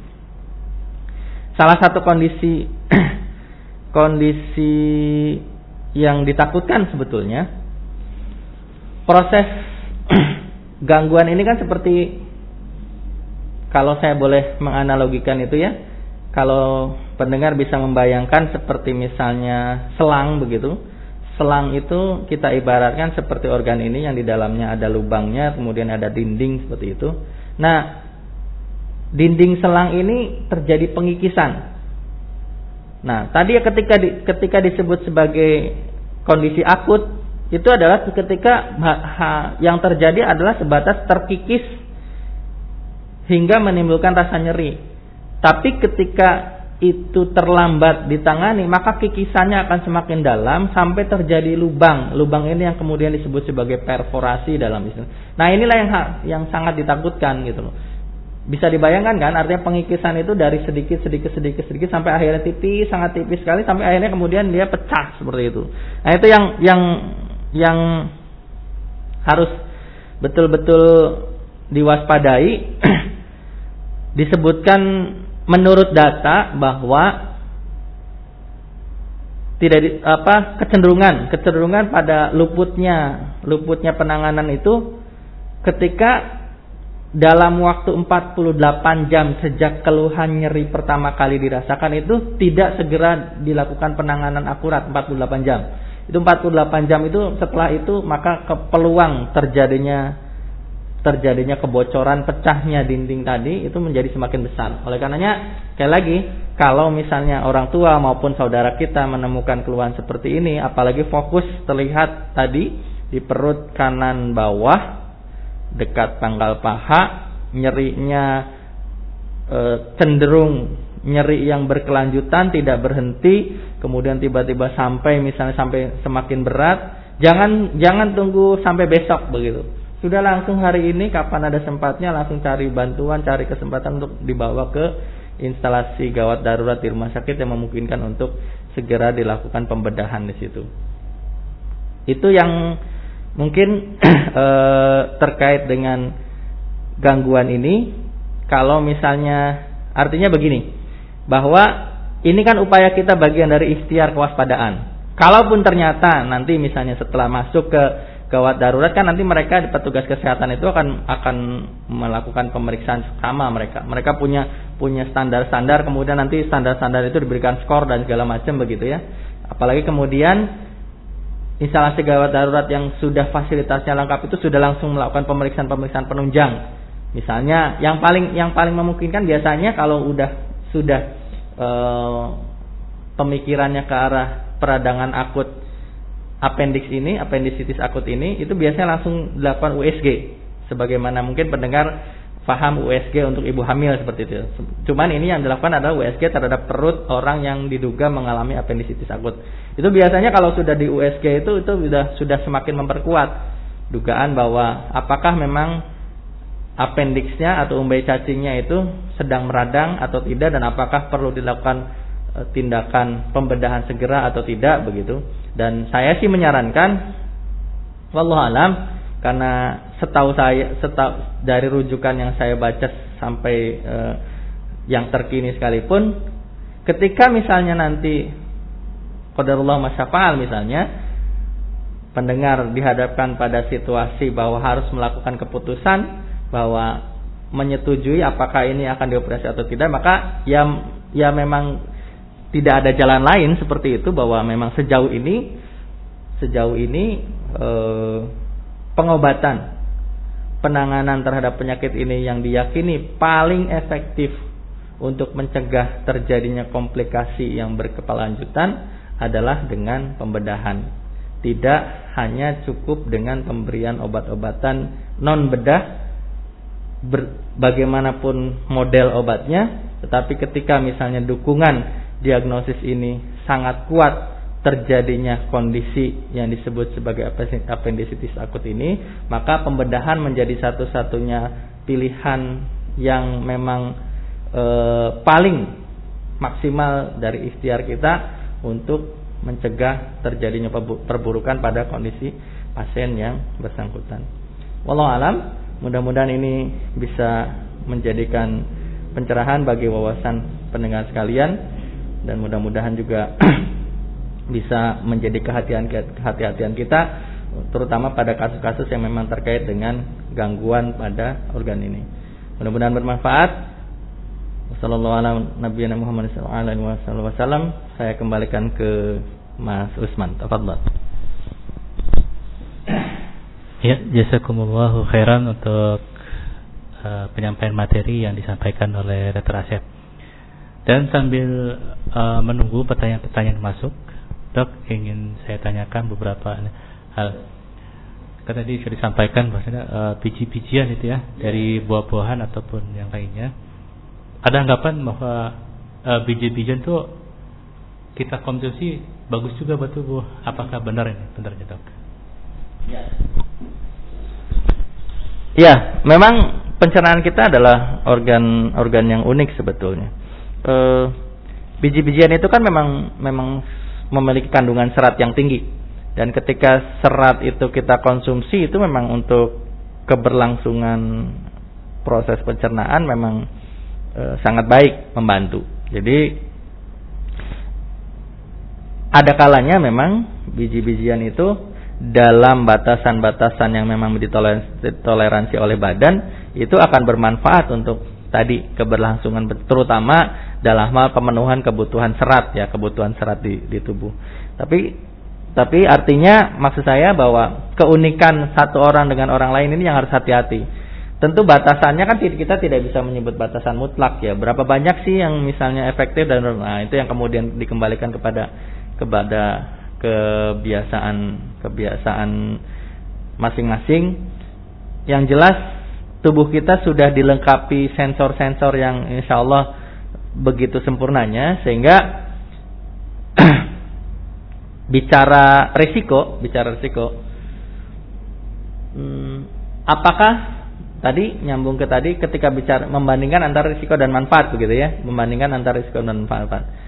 salah satu kondisi kondisi yang ditakutkan sebetulnya, proses gangguan ini kan seperti, kalau saya boleh menganalogikan itu ya, kalau pendengar bisa membayangkan seperti misalnya selang begitu. Selang itu kita ibaratkan seperti organ ini yang di dalamnya ada lubangnya, kemudian ada dinding seperti itu. Nah, dinding selang ini terjadi pengikisan. Nah, tadi ketika di, ketika disebut sebagai kondisi akut, itu adalah ketika ha, ha, yang terjadi adalah sebatas terkikis hingga menimbulkan rasa nyeri. Tapi ketika itu terlambat ditangani, maka kikisannya akan semakin dalam sampai terjadi lubang. Lubang ini yang kemudian disebut sebagai perforasi dalam istilah. Nah, inilah yang yang sangat ditakutkan gitu loh. Bisa dibayangkan kan, artinya pengikisan itu dari sedikit sedikit sedikit sedikit sampai akhirnya tipis, sangat tipis sekali, sampai akhirnya kemudian dia pecah seperti itu. Nah, itu yang yang yang harus betul-betul diwaspadai. Disebutkan menurut data bahwa tidak di, apa kecenderungan kecenderungan pada luputnya luputnya penanganan itu ketika dalam waktu empat puluh delapan jam sejak keluhan nyeri pertama kali dirasakan itu tidak segera dilakukan penanganan akurat empat puluh delapan jam. Itu empat puluh delapan jam itu setelah itu maka peluang terjadinya terjadinya kebocoran, pecahnya dinding tadi itu menjadi semakin besar. Oleh karenanya, sekali lagi, kalau misalnya orang tua maupun saudara kita menemukan keluhan seperti ini, apalagi fokus terlihat tadi di perut kanan bawah dekat pangkal paha, nyerinya e, cenderung nyeri yang berkelanjutan, tidak berhenti, kemudian tiba-tiba sampai misalnya sampai semakin berat, jangan jangan tunggu sampai besok begitu. Sudah langsung hari ini, kapan ada sempatnya langsung cari bantuan, cari kesempatan untuk dibawa ke instalasi gawat darurat di rumah sakit yang memungkinkan untuk segera dilakukan pembedahan di situ. Itu yang mungkin e, terkait dengan gangguan ini. Kalau misalnya artinya begini, bahwa ini kan upaya kita bagian dari ikhtiar kewaspadaan. Kalaupun ternyata nanti misalnya setelah masuk ke gawat darurat kan nanti mereka petugas kesehatan itu akan akan melakukan pemeriksaan sama mereka. Mereka punya punya standar-standar, kemudian nanti standar-standar itu diberikan skor dan segala macam begitu ya. Apalagi kemudian instalasi gawat darurat yang sudah fasilitasnya lengkap itu sudah langsung melakukan pemeriksaan-pemeriksaan penunjang. Misalnya yang paling yang paling memungkinkan biasanya kalau udah sudah e, pemikirannya ke arah peradangan akut appendix ini, appendicitis akut ini, itu biasanya langsung dilakukan U S G. Sebagaimana mungkin pendengar paham U S G untuk ibu hamil seperti itu. Cuman ini yang dilakukan adalah U S G terhadap perut orang yang diduga mengalami appendicitis akut. Itu biasanya kalau sudah di U S G itu itu sudah sudah semakin memperkuat dugaan bahwa apakah memang apendiksnya atau umbai cacingnya itu sedang meradang atau tidak, dan apakah perlu dilakukan e, tindakan pembedahan segera atau tidak begitu. Dan saya sih menyarankan, wallahu alam, karena setahu saya setahu, dari rujukan yang saya baca sampai e, yang terkini sekalipun, ketika misalnya nanti qadarullah masyafa'al misalnya pendengar dihadapkan pada situasi bahwa harus melakukan keputusan bahwa menyetujui apakah ini akan dioperasi atau tidak, maka ya ya memang tidak ada jalan lain seperti itu, bahwa memang sejauh ini sejauh ini eh, pengobatan penanganan terhadap penyakit ini yang diyakini paling efektif untuk mencegah terjadinya komplikasi yang berkelanjutan adalah dengan pembedahan. Tidak hanya cukup dengan pemberian obat-obatan non bedah Ber, bagaimanapun model obatnya, tetapi ketika misalnya dukungan diagnosis ini sangat kuat terjadinya kondisi yang disebut sebagai appendicitis akut ini, maka pembedahan menjadi satu-satunya pilihan yang memang e, paling maksimal dari ikhtiar kita untuk mencegah terjadinya perburukan pada kondisi pasien yang bersangkutan. Wallahu alam. Mudah-mudahan ini bisa menjadikan pencerahan bagi wawasan pendengar sekalian, dan mudah-mudahan juga bisa menjadi kehati-hatian kita, terutama pada kasus-kasus yang memang terkait dengan gangguan pada organ ini. Mudah-mudahan bermanfaat. Wassalamualaikum warahmatullahi wabarakatuh. Saya kembalikan ke Mas Usman. Tafadhol. Ya, jazakumullahu khairan untuk uh, penyampaian materi yang disampaikan oleh Dokter Asep. Dan sambil uh, menunggu pertanyaan-pertanyaan masuk, Dok, ingin saya tanyakan beberapa hal. Kan tadi sudah disampaikan bahwasanya uh, biji-bijian itu ya, dari buah-buahan ataupun yang lainnya. Ada anggapan bahwa uh, biji-bijian itu kita konsumsi bagus juga buat tubuh. Apakah benar ini? Benarnya, Dok? Ya. Ya, memang pencernaan kita adalah organ-organ yang unik sebetulnya. E, biji-bijian itu kan memang memang memiliki kandungan serat yang tinggi, dan ketika serat itu kita konsumsi itu memang untuk keberlangsungan proses pencernaan memang e, sangat baik, membantu. Jadi ada kalanya memang biji-bijian itu dalam batasan-batasan yang memang ditoleransi oleh badan itu akan bermanfaat untuk tadi keberlangsungan, terutama dalam hal pemenuhan kebutuhan serat ya, kebutuhan serat di, di tubuh. Tapi tapi artinya maksud saya bahwa keunikan satu orang dengan orang lain ini yang harus hati-hati. Tentu batasannya kan kita tidak bisa menyebut batasan mutlak ya. Berapa banyak sih yang misalnya efektif, dan nah, itu yang kemudian dikembalikan kepada kepada kebiasaan kebiasaan masing-masing. Yang jelas tubuh kita sudah dilengkapi sensor-sensor yang insya Allah begitu sempurnanya, sehingga bicara risiko, bicara risiko, hmm, apakah tadi nyambung ke tadi ketika bicara membandingkan antara risiko dan manfaat begitu ya, membandingkan antara risiko dan manfaat.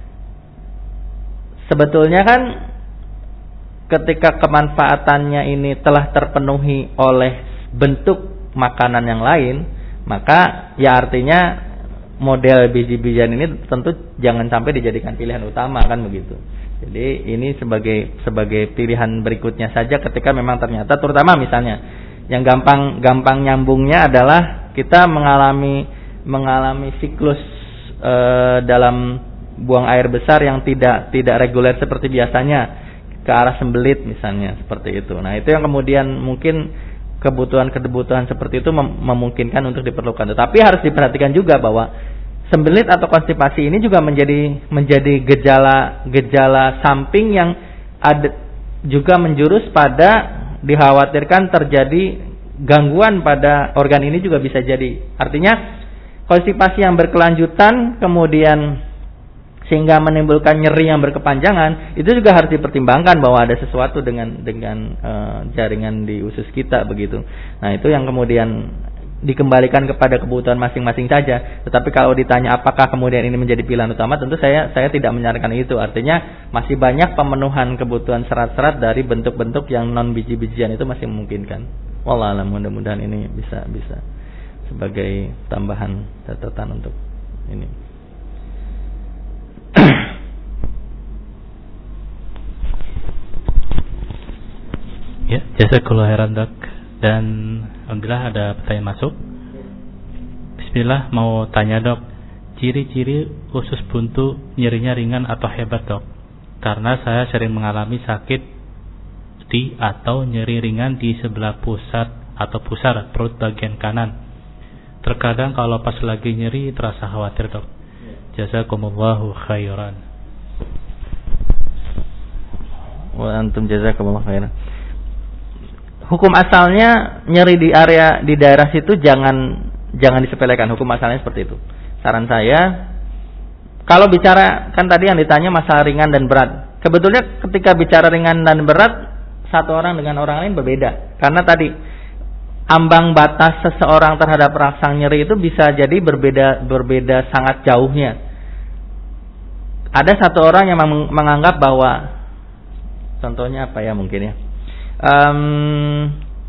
Sebetulnya kan ketika kemanfaatannya ini telah terpenuhi oleh bentuk makanan yang lain, maka ya artinya model biji-bijian ini tentu jangan sampai dijadikan pilihan utama kan begitu. Jadi ini sebagai sebagai pilihan berikutnya saja ketika memang ternyata, terutama misalnya yang gampang gampang nyambungnya adalah kita mengalami mengalami siklus e, dalam buang air besar yang tidak tidak reguler seperti biasanya ke arah sembelit misalnya, seperti itu. Nah, itu yang kemudian mungkin kebutuhan-kebutuhan seperti itu mem- memungkinkan untuk diperlukan. Tetapi harus diperhatikan juga bahwa sembelit atau konstipasi ini juga menjadi menjadi gejala-gejala samping yang ada juga menjurus pada dikhawatirkan terjadi gangguan pada organ ini juga bisa jadi. Artinya konstipasi yang berkelanjutan kemudian sehingga menimbulkan nyeri yang berkepanjangan, itu juga harus dipertimbangkan bahwa ada sesuatu dengan dengan uh, jaringan di usus kita begitu. Nah, itu yang kemudian dikembalikan kepada kebutuhan masing-masing saja. Tetapi kalau ditanya apakah kemudian ini menjadi pilihan utama, tentu saya saya tidak menyarankan itu. Artinya masih banyak pemenuhan kebutuhan serat-serat dari bentuk-bentuk yang non biji-bijian itu masih memungkinkan. Wallah alam, mudah-mudahan ini bisa bisa sebagai tambahan catatan untuk ini. Ya, jazakallahu khairan Dok. Dan alhamdulillah ada pertanyaan masuk. Bismillah, mau tanya Dok, ciri-ciri usus buntu nyerinya ringan atau hebat Dok? Karena saya sering mengalami sakit di atau nyeri ringan di sebelah pusat atau pusar perut bagian kanan. Terkadang kalau pas lagi nyeri terasa khawatir Dok. Jazakumullahu khairan. Wa antum jazakumullahu khairan. Hukum asalnya nyeri di area di daerah situ jangan jangan disepelekan. Hukum asalnya seperti itu. Saran saya, kalau bicara kan tadi yang ditanya masalah ringan dan berat. Sebetulnya ketika bicara ringan dan berat, satu orang dengan orang lain berbeda. Karena tadi ambang batas seseorang terhadap rasa nyeri itu bisa jadi berbeda berbeda sangat jauhnya. Ada satu orang yang menganggap bahwa, contohnya apa ya mungkin ya. Um,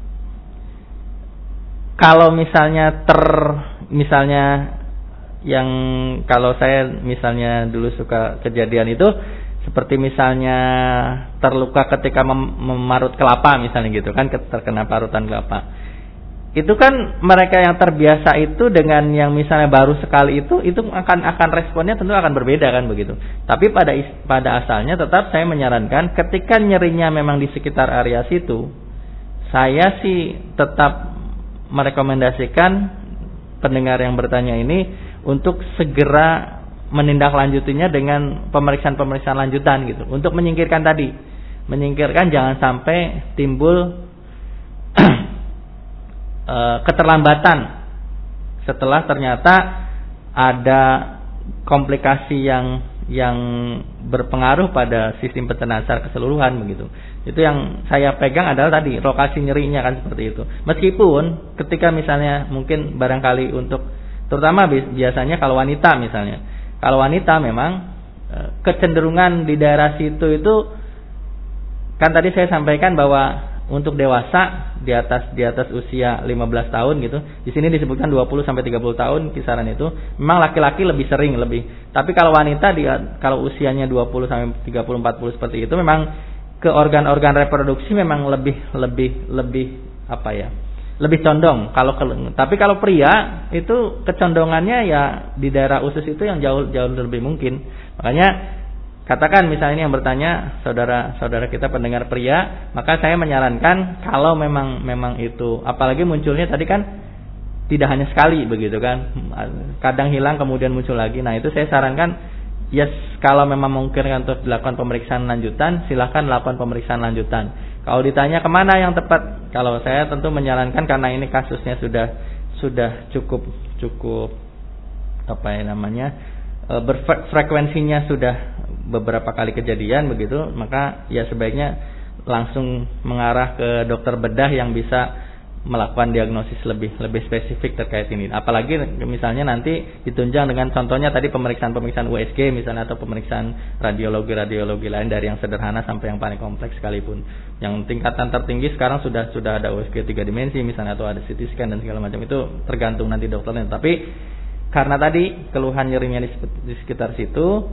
kalau misalnya ter misalnya yang kalau saya misalnya dulu suka kejadian itu seperti misalnya terluka ketika mem- memarut kelapa misalnya gitu kan, terkena parutan kelapa. Itu kan mereka yang terbiasa itu dengan yang misalnya baru sekali itu itu akan akan responnya tentu akan berbeda kan begitu. Tapi pada pada asalnya tetap saya menyarankan ketika nyerinya memang di sekitar area situ, saya sih tetap merekomendasikan pendengar yang bertanya ini untuk segera menindaklanjutinya dengan pemeriksaan-pemeriksaan lanjutan gitu, untuk menyingkirkan tadi, menyingkirkan jangan sampai timbul keterlambatan setelah ternyata ada komplikasi yang yang berpengaruh pada sistem pencernaan keseluruhan begitu. Itu yang saya pegang adalah tadi lokasi nyerinya kan seperti itu. Meskipun ketika misalnya mungkin barangkali untuk terutama biasanya kalau wanita misalnya, kalau wanita memang kecenderungan di daerah situ itu kan tadi saya sampaikan bahwa untuk dewasa di atas di atas usia lima belas tahun gitu. Di sini disebutkan dua puluh sampai tiga puluh tahun kisaran itu. Memang laki-laki lebih sering lebih. Tapi kalau wanita dia kalau usianya dua puluh sampai tiga puluh empat puluh seperti itu memang ke organ-organ reproduksi memang lebih lebih lebih apa ya? Lebih condong. Kalau tapi kalau pria itu kecondongannya ya di daerah usus itu yang jauh jauh lebih mungkin. Makanya katakan misalnya ini yang bertanya saudara-saudara kita pendengar pria, maka saya menyarankan kalau memang memang itu, apalagi munculnya tadi kan tidak hanya sekali begitu kan, kadang hilang kemudian muncul lagi. Nah itu saya sarankan, yes kalau memang mungkin untuk dilakukan pemeriksaan lanjutan, silahkan lakukan pemeriksaan lanjutan. Kalau ditanya kemana yang tepat, kalau saya tentu menyarankan karena ini kasusnya sudah sudah cukup cukup apa ya namanya berfrekuensinya sudah beberapa kali kejadian begitu, maka ya sebaiknya langsung mengarah ke dokter bedah yang bisa melakukan diagnosis lebih lebih spesifik terkait ini. Apalagi misalnya nanti ditunjang dengan contohnya tadi pemeriksaan-pemeriksaan U S G misalnya atau pemeriksaan radiologi-radiologi lain dari yang sederhana sampai yang paling kompleks sekalipun. Yang tingkatan tertinggi sekarang sudah sudah ada U S G tiga dimensi misalnya atau ada C T scan dan segala macam, itu tergantung nanti dokternya. Tapi karena tadi keluhan nyerinya di, di sekitar situ,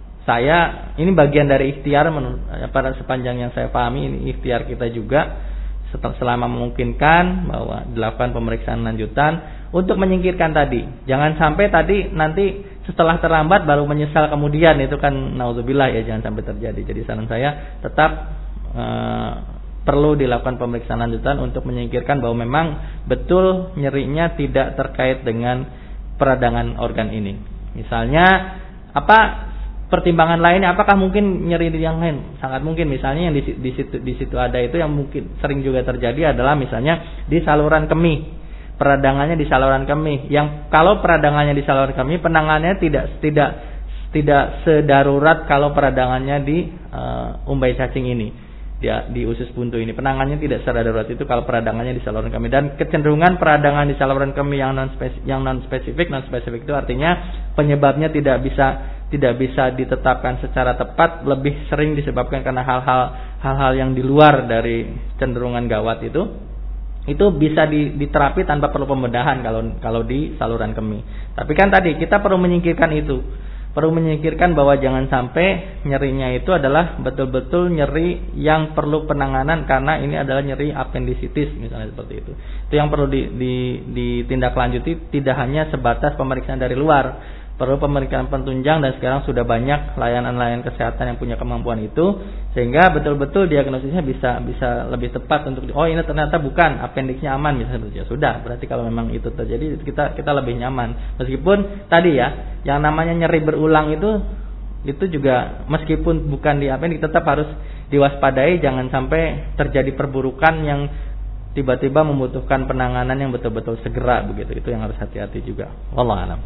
saya ini bagian dari ikhtiar menurut pada sepanjang yang saya pahami ini ikhtiar kita juga setelah selama memungkinkan bahwa dilakukan pemeriksaan lanjutan untuk menyingkirkan tadi. Jangan sampai tadi nanti setelah terlambat baru menyesal kemudian, itu kan naudzubillah ya, jangan sampai terjadi. Jadi saran saya tetap eh, perlu dilakukan pemeriksaan lanjutan untuk menyingkirkan bahwa memang betul nyerinya tidak terkait dengan peradangan organ ini. Misalnya apa pertimbangan lainnya, apakah mungkin nyeri di yang lain? Sangat mungkin. Misalnya yang di, di situ di situ ada itu yang mungkin sering juga terjadi adalah misalnya di saluran kemih. Peradangannya di saluran kemih. Yang kalau peradangannya di saluran kemih, penanganannya tidak tidak tidak sedarurat kalau peradangannya di uh, umbai cacing ini. di, di usus buntu ini. Penanganannya tidak secara darurat itu kalau peradangannya di saluran kemih, dan kecenderungan peradangan di saluran kemih yang non spesifik, yang non spesifik, non spesifik itu artinya penyebabnya tidak bisa tidak bisa ditetapkan secara tepat, lebih sering disebabkan karena hal-hal hal-hal yang di luar dari cenderungan gawat itu. Itu bisa diterapi tanpa perlu pembedahan kalau kalau di saluran kemih. Tapi kan tadi kita perlu menyingkirkan itu. Perlu menyingkirkan bahwa jangan sampai nyerinya itu adalah betul-betul nyeri yang perlu penanganan karena ini adalah nyeri apendisitis misalnya seperti itu. Itu yang perlu di, di, ditindaklanjuti, tidak hanya sebatas pemeriksaan dari luar. Perlu pemeriksaan penunjang, dan sekarang sudah banyak layanan-layanan kesehatan yang punya kemampuan itu, sehingga betul-betul diagnosisnya bisa bisa lebih tepat untuk oh ini ternyata bukan, apendiksnya aman misalnya. Ya sudah, berarti kalau memang itu terjadi kita kita lebih nyaman. Meskipun tadi ya, yang namanya nyeri berulang itu itu juga meskipun bukan di apendiks tetap harus diwaspadai, jangan sampai terjadi perburukan yang tiba-tiba membutuhkan penanganan yang betul-betul segera begitu. Itu yang harus hati-hati juga. Wallahu a'lam.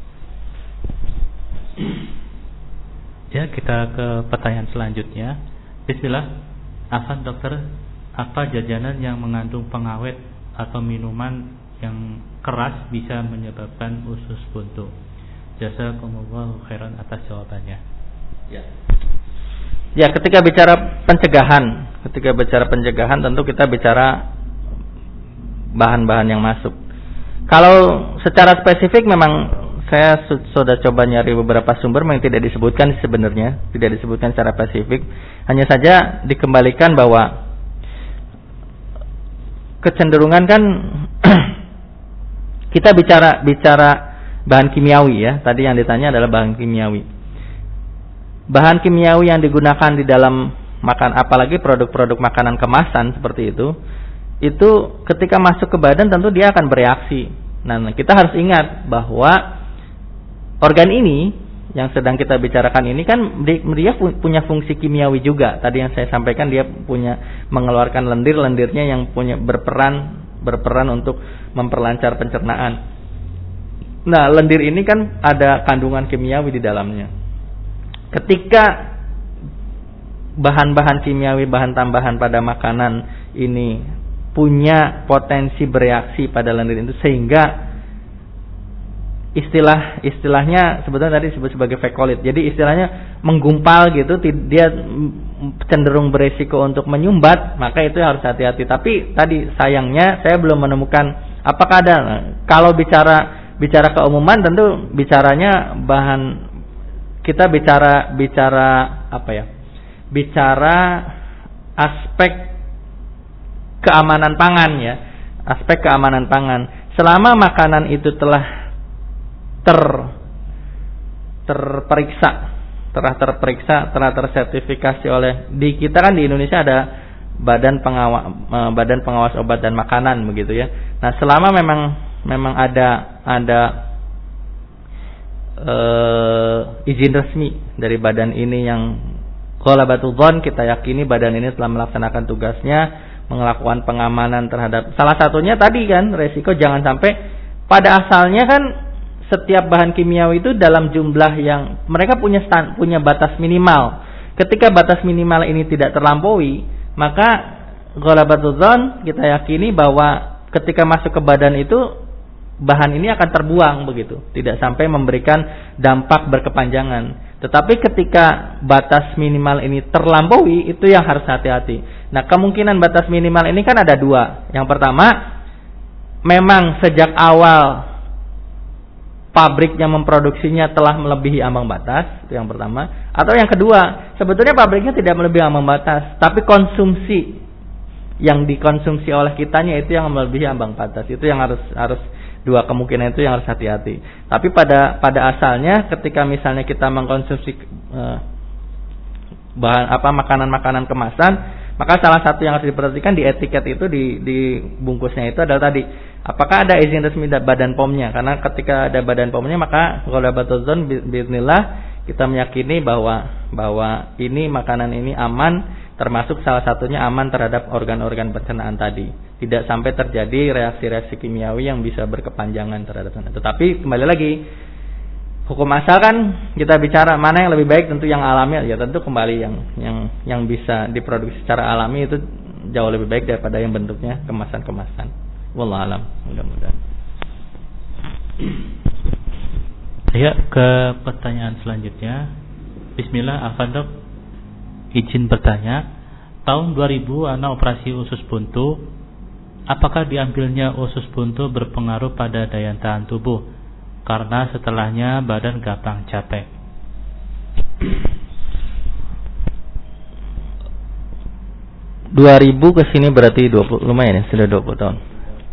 Ya, kita ke pertanyaan selanjutnya. Bismillah. Afan dokter, apa jajanan yang mengandung pengawet atau minuman yang keras bisa menyebabkan usus buntu? Jazakumullahu khairan atas jawabannya. Ya. Ya, ketika bicara pencegahan, ketika bicara pencegahan tentu kita bicara bahan-bahan yang masuk. Kalau secara spesifik memang saya sudah coba nyari beberapa sumber yang tidak disebutkan sebenarnya, tidak disebutkan secara spesifik. Hanya saja dikembalikan bahwa kecenderungan kan kita bicara bicara bahan kimiawi ya. Tadi yang ditanya adalah bahan kimiawi. Bahan kimiawi yang digunakan di dalam makan, apalagi produk-produk makanan kemasan seperti itu, itu ketika masuk ke badan tentu dia akan bereaksi. Nah, kita harus ingat bahwa organ ini yang sedang kita bicarakan ini kan dia punya fungsi kimiawi juga. Tadi yang saya sampaikan dia punya mengeluarkan lendir-lendirnya yang punya berperan berperan untuk memperlancar pencernaan. Nah, lendir ini kan ada kandungan kimiawi di dalamnya. Ketika bahan-bahan kimiawi, bahan tambahan pada makanan ini punya potensi bereaksi pada lendir itu, sehingga istilah istilahnya sebetulnya tadi disebut sebagai fekolit. Jadi istilahnya menggumpal gitu, dia cenderung beresiko untuk menyumbat, maka itu harus hati-hati. Tapi tadi sayangnya saya belum menemukan apakah ada. Nah, kalau bicara bicara keumuman tentu bicaranya bahan, kita bicara bicara apa ya? Bicara aspek keamanan pangan ya. Aspek keamanan pangan. Selama makanan itu telah ter terperiksa, telah terperiksa, telah tersertifikasi oleh, di kita kan di Indonesia ada badan pengawas badan pengawas obat dan makanan begitu ya. Nah, selama memang memang ada ada uh, izin resmi dari badan ini yang ghalabatul dzan, kita yakini badan ini telah melaksanakan tugasnya, melakukan pengamanan terhadap salah satunya tadi kan resiko jangan sampai pada asalnya kan setiap bahan kimiawi itu dalam jumlah yang mereka punya stand, punya batas minimal. Ketika batas minimal ini tidak terlampaui, maka ghalabatul dzan kita yakini bahwa ketika masuk ke badan itu bahan ini akan terbuang begitu, tidak sampai memberikan dampak berkepanjangan. Tetapi ketika batas minimal ini terlampaui, itu yang harus hati-hati. Nah, kemungkinan batas minimal ini kan ada dua. Yang pertama, memang sejak awal pabriknya memproduksinya telah melebihi ambang batas, itu yang pertama. Atau yang kedua, sebetulnya pabriknya tidak melebihi ambang batas, tapi konsumsi yang dikonsumsi oleh kitanya itu yang melebihi ambang batas. Itu yang harus harus dua kemungkinan itu yang harus hati-hati. Tapi pada pada asalnya ketika misalnya kita mengkonsumsi eh, bahan apa makanan-makanan kemasan, maka salah satu yang harus diperhatikan di etiket itu, di di bungkusnya itu adalah tadi, apakah ada izin resmi Badan P O M-nya? Karena ketika ada Badan P O M-nya, maka ghalabatul dzan bismillah kita meyakini bahwa bahwa ini makanan ini aman, termasuk salah satunya aman terhadap organ-organ pencernaan tadi. Tidak sampai terjadi reaksi-reaksi kimiawi yang bisa berkepanjangan terhadap sana. Tetapi kembali lagi, hukum asal kan kita bicara mana yang lebih baik, tentu yang alami ya tentu kembali yang yang yang bisa diproduksi secara alami itu jauh lebih baik daripada yang bentuknya kemasan-kemasan. Wallahu alam. Mudah-mudahan. Ya, ke pertanyaan selanjutnya. Bismillah, Afandok izin bertanya. Tahun dua ribu ana operasi usus buntu. Apakah diambilnya usus buntu berpengaruh pada daya tahan tubuh? Karena setelahnya badan gampang capek. dua ribu ke sini berarti dua puluh, lumayan ya, sudah dua puluh tahun.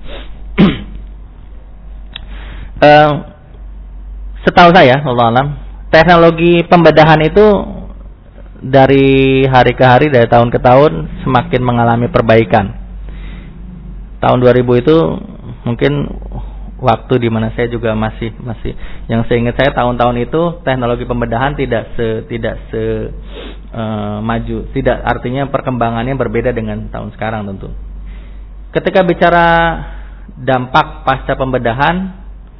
uh, setahu saya, Allah alam, teknologi pembedahan itu dari hari ke hari, dari tahun ke tahun semakin mengalami perbaikan. Tahun dua ribu itu mungkin waktu di mana saya juga masih masih yang saya ingat saya tahun-tahun itu teknologi pembedahan tidak se tidak se uh, maju, tidak artinya perkembangannya berbeda dengan tahun sekarang tentu. Ketika bicara dampak pasca pembedahan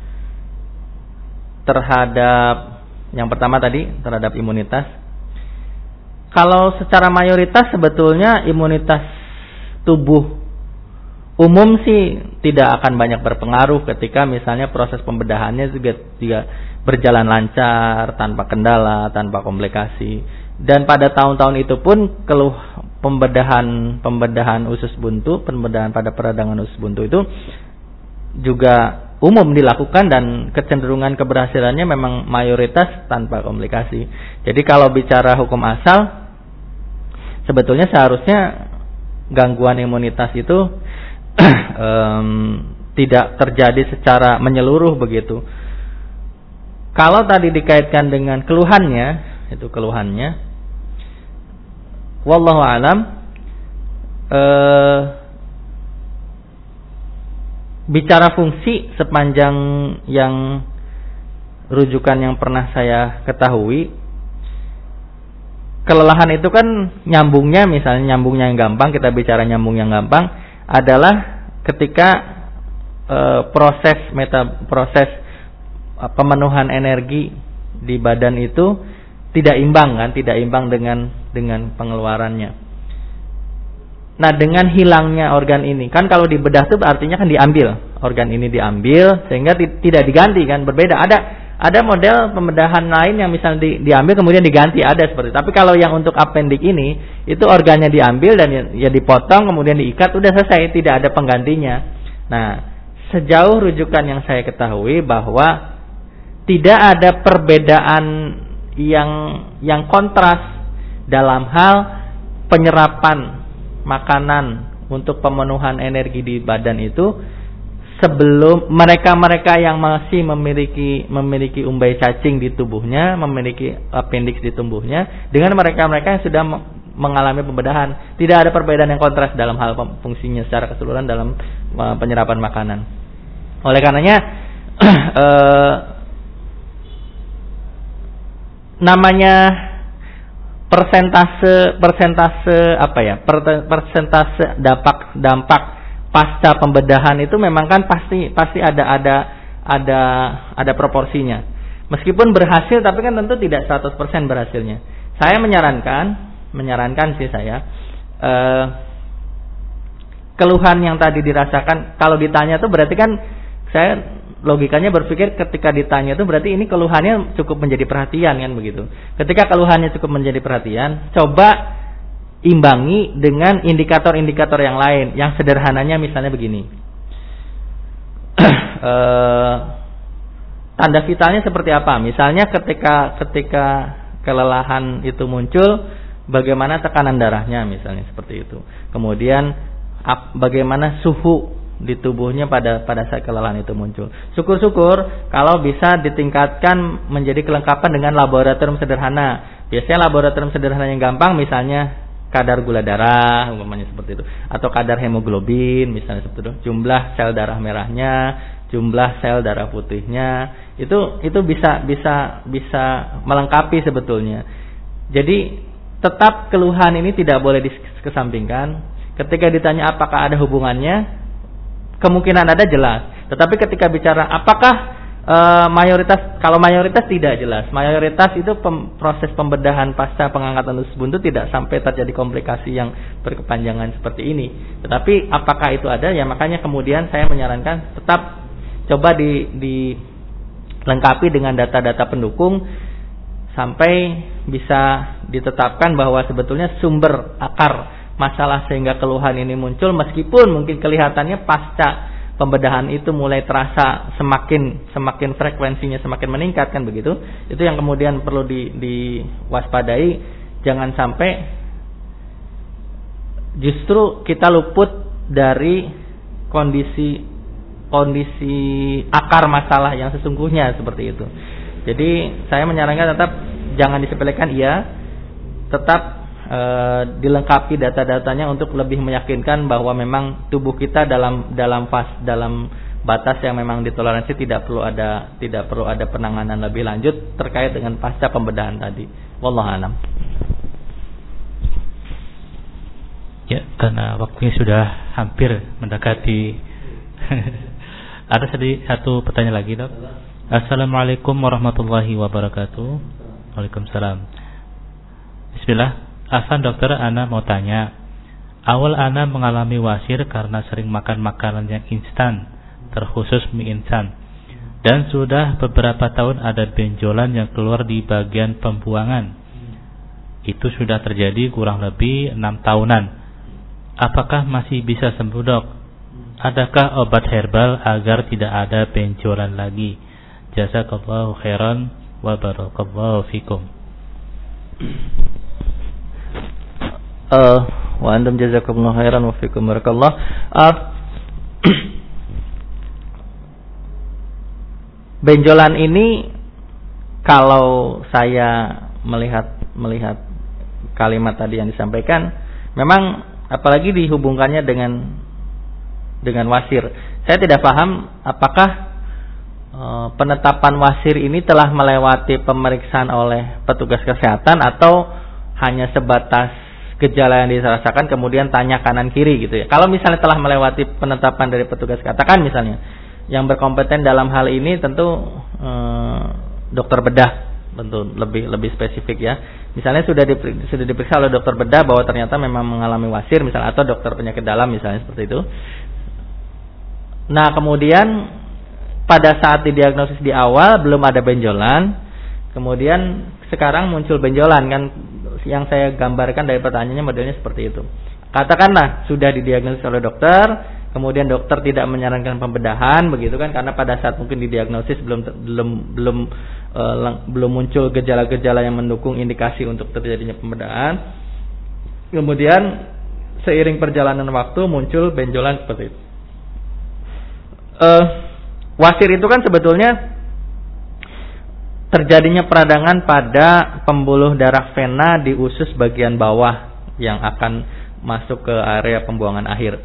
terhadap yang pertama tadi terhadap imunitas, kalau secara mayoritas sebetulnya imunitas tubuh umum sih tidak akan banyak berpengaruh ketika misalnya proses pembedahannya juga tidak berjalan lancar, tanpa kendala, tanpa komplikasi. Dan pada tahun-tahun itu pun keluh pembedahan pembedahan usus buntu, pembedahan pada peradangan usus buntu itu juga umum dilakukan dan kecenderungan keberhasilannya memang mayoritas tanpa komplikasi. Jadi kalau bicara hukum asal, sebetulnya seharusnya gangguan imunitas itu um, tidak terjadi secara menyeluruh begitu. Kalau tadi dikaitkan dengan keluhannya, itu keluhannya, wallahu alam, uh, bicara fungsi sepanjang yang rujukan yang pernah saya ketahui, kelelahan itu kan nyambungnya, misalnya nyambungnya yang gampang, kita bicara nyambung yang gampang adalah ketika e, proses meta proses e, pemenuhan energi di badan itu tidak imbang kan, tidak imbang dengan dengan pengeluarannya. Nah, dengan hilangnya organ ini, kan kalau dibedah itu artinya kan diambil, organ ini diambil sehingga t- tidak diganti kan, berbeda. Ada ada model pembedahan lain yang misalnya di, diambil kemudian diganti, ada seperti itu. Tapi kalau yang untuk appendix ini, itu organnya diambil dan ya, ya dipotong kemudian diikat, udah selesai, tidak ada penggantinya. Nah, sejauh rujukan yang saya ketahui bahwa tidak ada perbedaan yang yang kontras dalam hal penyerapan makanan untuk pemenuhan energi di badan itu sebelum mereka-mereka yang masih memiliki memiliki umbai cacing di tubuhnya, memiliki appendix di tubuhnya, dengan mereka-mereka yang sudah mengalami pembedahan. Tidak ada perbedaan yang kontras dalam hal fungsinya secara keseluruhan dalam penyerapan makanan. Oleh karenanya eh, namanya persentase persentase apa ya persentase dampak dampak pasca pembedahan itu memang kan pasti pasti ada ada ada ada proporsinya. Meskipun berhasil tapi kan tentu tidak seratus persen berhasilnya. Saya menyarankan menyarankan sih saya eh, keluhan yang tadi dirasakan kalau ditanya tuh berarti kan saya logikanya berpikir ketika ditanya itu berarti ini keluhannya cukup menjadi perhatian kan begitu. Ketika keluhannya cukup menjadi perhatian, coba imbangi dengan indikator-indikator yang lain. Yang sederhananya misalnya begini. e, tanda vitalnya seperti apa? Misalnya ketika ketika kelelahan itu muncul, bagaimana tekanan darahnya misalnya seperti itu. Kemudian ap, bagaimana suhu di tubuhnya pada pada saat kelelahan itu muncul. Syukur-syukur kalau bisa ditingkatkan menjadi kelengkapan dengan laboratorium sederhana. Biasanya laboratorium sederhana yang gampang misalnya kadar gula darah umpamanya seperti itu, atau kadar hemoglobin misalnya seperti itu, jumlah sel darah merahnya, jumlah sel darah putihnya, itu itu bisa bisa bisa melengkapi sebetulnya. Jadi tetap keluhan ini tidak boleh dikesampingkan. Ketika ditanya apakah ada hubungannya, kemungkinan ada jelas. Tetapi ketika bicara apakah Uh, mayoritas, kalau mayoritas tidak jelas. Mayoritas itu pem, proses pembedahan pasca pengangkatan usus buntu tidak sampai terjadi komplikasi yang berkepanjangan seperti ini. Tetapi apakah itu ada? Ya makanya kemudian saya menyarankan tetap coba di, dilengkapi dengan data-data pendukung sampai bisa ditetapkan bahwa sebetulnya sumber akar masalah sehingga keluhan ini muncul, meskipun mungkin kelihatannya pasca pembedahan itu mulai terasa semakin semakin frekuensinya semakin meningkat kan begitu. Itu yang kemudian perlu di, diwaspadai, jangan sampai justru kita luput dari kondisi kondisi akar masalah yang sesungguhnya seperti itu. Jadi saya menyarankan tetap jangan disepelekan, iya, tetap E, dilengkapi data-datanya untuk lebih meyakinkan bahwa memang tubuh kita dalam dalam fas dalam batas yang memang ditoleransi, tidak perlu ada tidak perlu ada penanganan lebih lanjut terkait dengan pasca pembedahan tadi. Wallahu a'lam. Ya, karena waktunya sudah hampir mendekati. Ada satu pertanyaan lagi, Dok. Assalamualaikum warahmatullahi wabarakatuh. Waalaikumsalam. Bismillah. Afan dokter, ana mau tanya. Awal ana mengalami wasir karena sering makan makanan yang instan, terkhusus mie instan. Dan sudah beberapa tahun ada benjolan yang keluar di bagian pembuangan. Itu sudah terjadi kurang lebih enam tahunan. Apakah masih bisa sembuh, Dok? Adakah obat herbal agar tidak ada benjolan lagi? Jazakallahu khairan wa barakallahu fikum. Uh, wa antum jazakumullahu khairan wa fikum barakallah. Uh, benjolan ini kalau saya melihat melihat kalimat tadi yang disampaikan, memang apalagi dihubungkannya dengan dengan wasir. Saya tidak paham apakah uh, penetapan wasir ini telah melewati pemeriksaan oleh petugas kesehatan atau hanya sebatas gejala yang dirasakan kemudian tanya kanan kiri gitu ya. Kalau misalnya telah melewati penetapan dari petugas, katakan misalnya yang berkompeten dalam hal ini tentu eh, dokter bedah, tentu lebih lebih spesifik ya. Misalnya sudah diperiksa, sudah diperiksa oleh dokter bedah bahwa ternyata memang mengalami wasir misalnya, atau dokter penyakit dalam misalnya seperti itu. Nah, kemudian pada saat didiagnosis di awal belum ada benjolan, kemudian sekarang muncul benjolan kan. Yang saya gambarkan dari pertanyaannya modelnya seperti itu. Katakanlah sudah didiagnosis oleh dokter, kemudian dokter tidak menyarankan pembedahan begitu kan, karena pada saat mungkin didiagnosis belum belum belum uh, lang, belum muncul gejala-gejala yang mendukung indikasi untuk terjadinya pembedahan. Kemudian seiring perjalanan waktu muncul benjolan seperti itu. Uh, wasir itu kan sebetulnya terjadinya peradangan pada pembuluh darah vena di usus bagian bawah yang akan masuk ke area pembuangan akhir.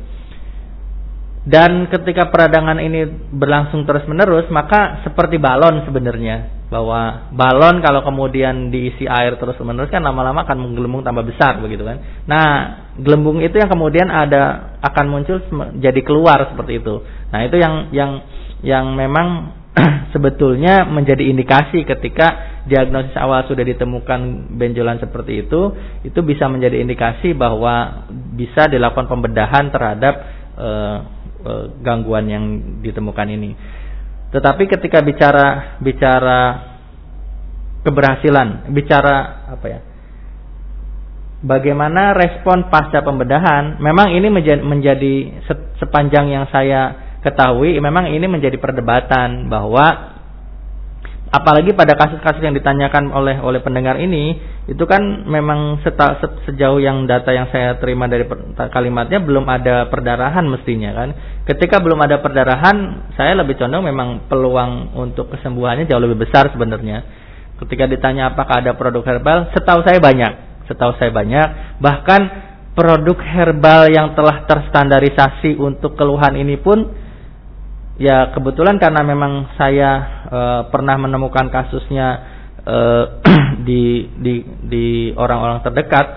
Dan ketika peradangan ini berlangsung terus-menerus, maka seperti balon sebenarnya, bahwa balon kalau kemudian diisi air terus-menerus kan lama-lama akan menggelembung tambah besar begitu kan. Nah, gelembung itu yang kemudian ada akan muncul jadi keluar seperti itu. Nah, itu yang yang yang memang sebetulnya menjadi indikasi ketika diagnosis awal sudah ditemukan benjolan seperti itu, itu bisa menjadi indikasi bahwa bisa dilakukan pembedahan terhadap uh, uh, gangguan yang ditemukan ini. Tetapi ketika bicara bicara keberhasilan, bicara apa ya? Bagaimana respon pasca pembedahan? Memang ini menjadi, menjadi sepanjang yang saya ketahui memang ini menjadi perdebatan, bahwa apalagi pada kasus-kasus yang ditanyakan oleh oleh pendengar ini, itu kan memang seta, se, sejauh yang data yang saya terima dari per, kalimatnya belum ada perdarahan mestinya kan. Ketika belum ada perdarahan, saya lebih condong memang peluang untuk kesembuhannya jauh lebih besar sebenarnya. Ketika ditanya apakah ada produk herbal, setahu saya banyak, setahu saya banyak, bahkan produk herbal yang telah terstandarisasi untuk keluhan ini pun, ya kebetulan karena memang saya e, pernah menemukan kasusnya e, di di di orang-orang terdekat,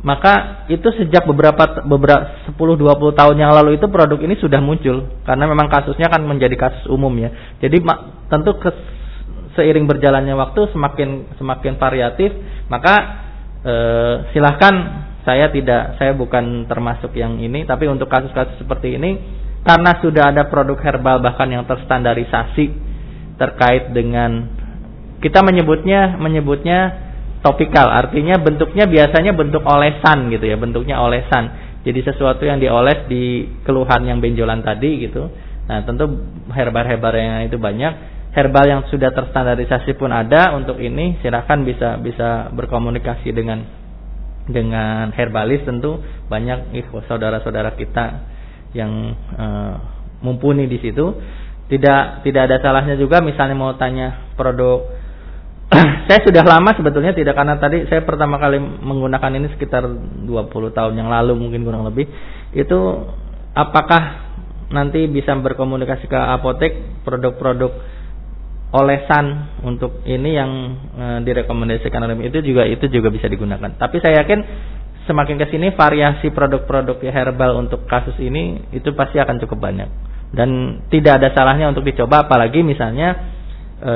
maka itu sejak beberapa beberapa sepuluh dua puluh tahun yang lalu itu produk ini sudah muncul karena memang kasusnya kan menjadi kasus umum ya. Jadi tentu ke, seiring berjalannya waktu semakin semakin variatif, maka eh, silahkan saya tidak saya bukan termasuk yang ini, tapi untuk kasus-kasus seperti ini karena sudah ada produk herbal bahkan yang terstandarisasi terkait dengan kita menyebutnya menyebutnya topikal, artinya bentuknya biasanya bentuk olesan gitu ya, bentuknya olesan. Jadi sesuatu yang dioles di keluhan yang benjolan tadi gitu. Nah, tentu herbal-herbal yang itu banyak. Herbal yang sudah terstandarisasi pun ada untuk ini. Silakan bisa bisa berkomunikasi dengan dengan herbalis, tentu banyak ikhwah saudara-saudara kita yang uh, mumpuni di situ. Tidak tidak ada salahnya juga misalnya mau tanya produk. Saya sudah lama sebetulnya tidak, karena tadi saya pertama kali menggunakan ini sekitar dua puluh tahun yang lalu mungkin kurang lebih. Itu apakah nanti bisa berkomunikasi ke apotek produk-produk olesan untuk ini yang e, direkomendasikan oleh itu juga itu juga bisa digunakan. Tapi saya yakin semakin ke sini variasi produk-produk herbal untuk kasus ini itu pasti akan cukup banyak. Dan tidak ada salahnya untuk dicoba, apalagi misalnya e,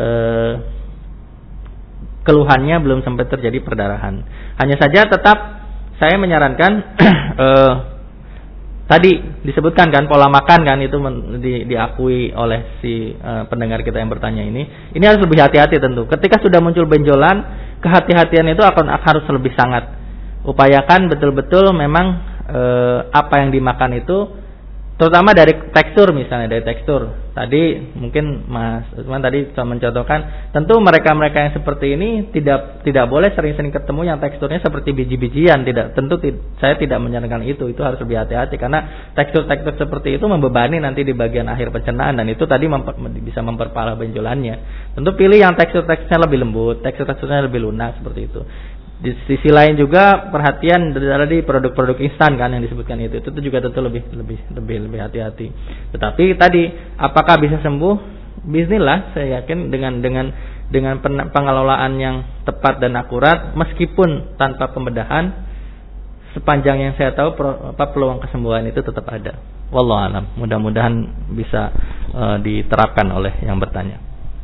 keluhannya belum sampai terjadi perdarahan. Hanya saja tetap saya menyarankan eh, tadi disebutkan kan pola makan kan itu men, di, diakui oleh si eh, pendengar kita yang bertanya ini. Ini harus lebih hati-hati tentu. Ketika sudah muncul benjolan, kehati-hatian itu akan harus lebih sangat. Upayakan betul-betul memang eh, apa yang dimakan itu, terutama dari tekstur misalnya, dari tekstur. Tadi mungkin Mas Usman tadi mencontohkan, tentu mereka-mereka yang seperti ini tidak tidak boleh sering-sering ketemu yang teksturnya seperti biji-bijian, tidak. Tentu t- saya tidak menyarankan itu, itu harus lebih hati-hati karena tekstur-tekstur seperti itu membebani nanti di bagian akhir pencernaan dan itu tadi memper, bisa memperparah benjolannya. Tentu pilih yang tekstur-teksturnya lebih lembut, tekstur-teksturnya lebih lunak seperti itu. Di sisi lain juga perhatian dari produk-produk instan kan yang disebutkan itu itu juga tentu lebih lebih lebih lebih hati-hati. Tetapi tadi apakah bisa sembuh? Bismillah, saya yakin dengan dengan dengan pengelolaan yang tepat dan akurat meskipun tanpa pembedahan, sepanjang yang saya tahu apa peluang kesembuhan itu tetap ada. Wallahu alam. Mudah-mudahan bisa uh, diterapkan oleh yang bertanya.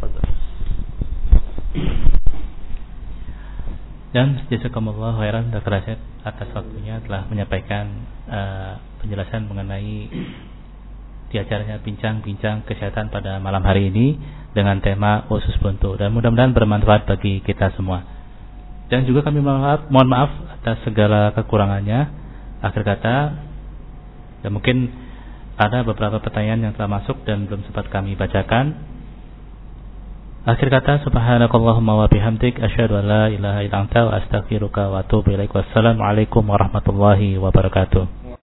Dan jazakumullah khairan Dokter Rasyid atas waktunya telah menyampaikan uh, penjelasan mengenai di acaranya bincang-bincang kesehatan pada malam hari ini dengan tema usus buntu, dan mudah-mudahan bermanfaat bagi kita semua. Dan juga kami mohon maaf, mohon maaf atas segala kekurangannya. Akhir kata, ya mungkin ada beberapa pertanyaan yang telah masuk dan belum sempat kami bacakan. Akhir kata, subhanakallahumma wa bihamdik asyhadu an la ilaha illa anta wa astaghfiruka wa atubu ilaik. Wassalamualaikum warahmatullahi wabarakatuh.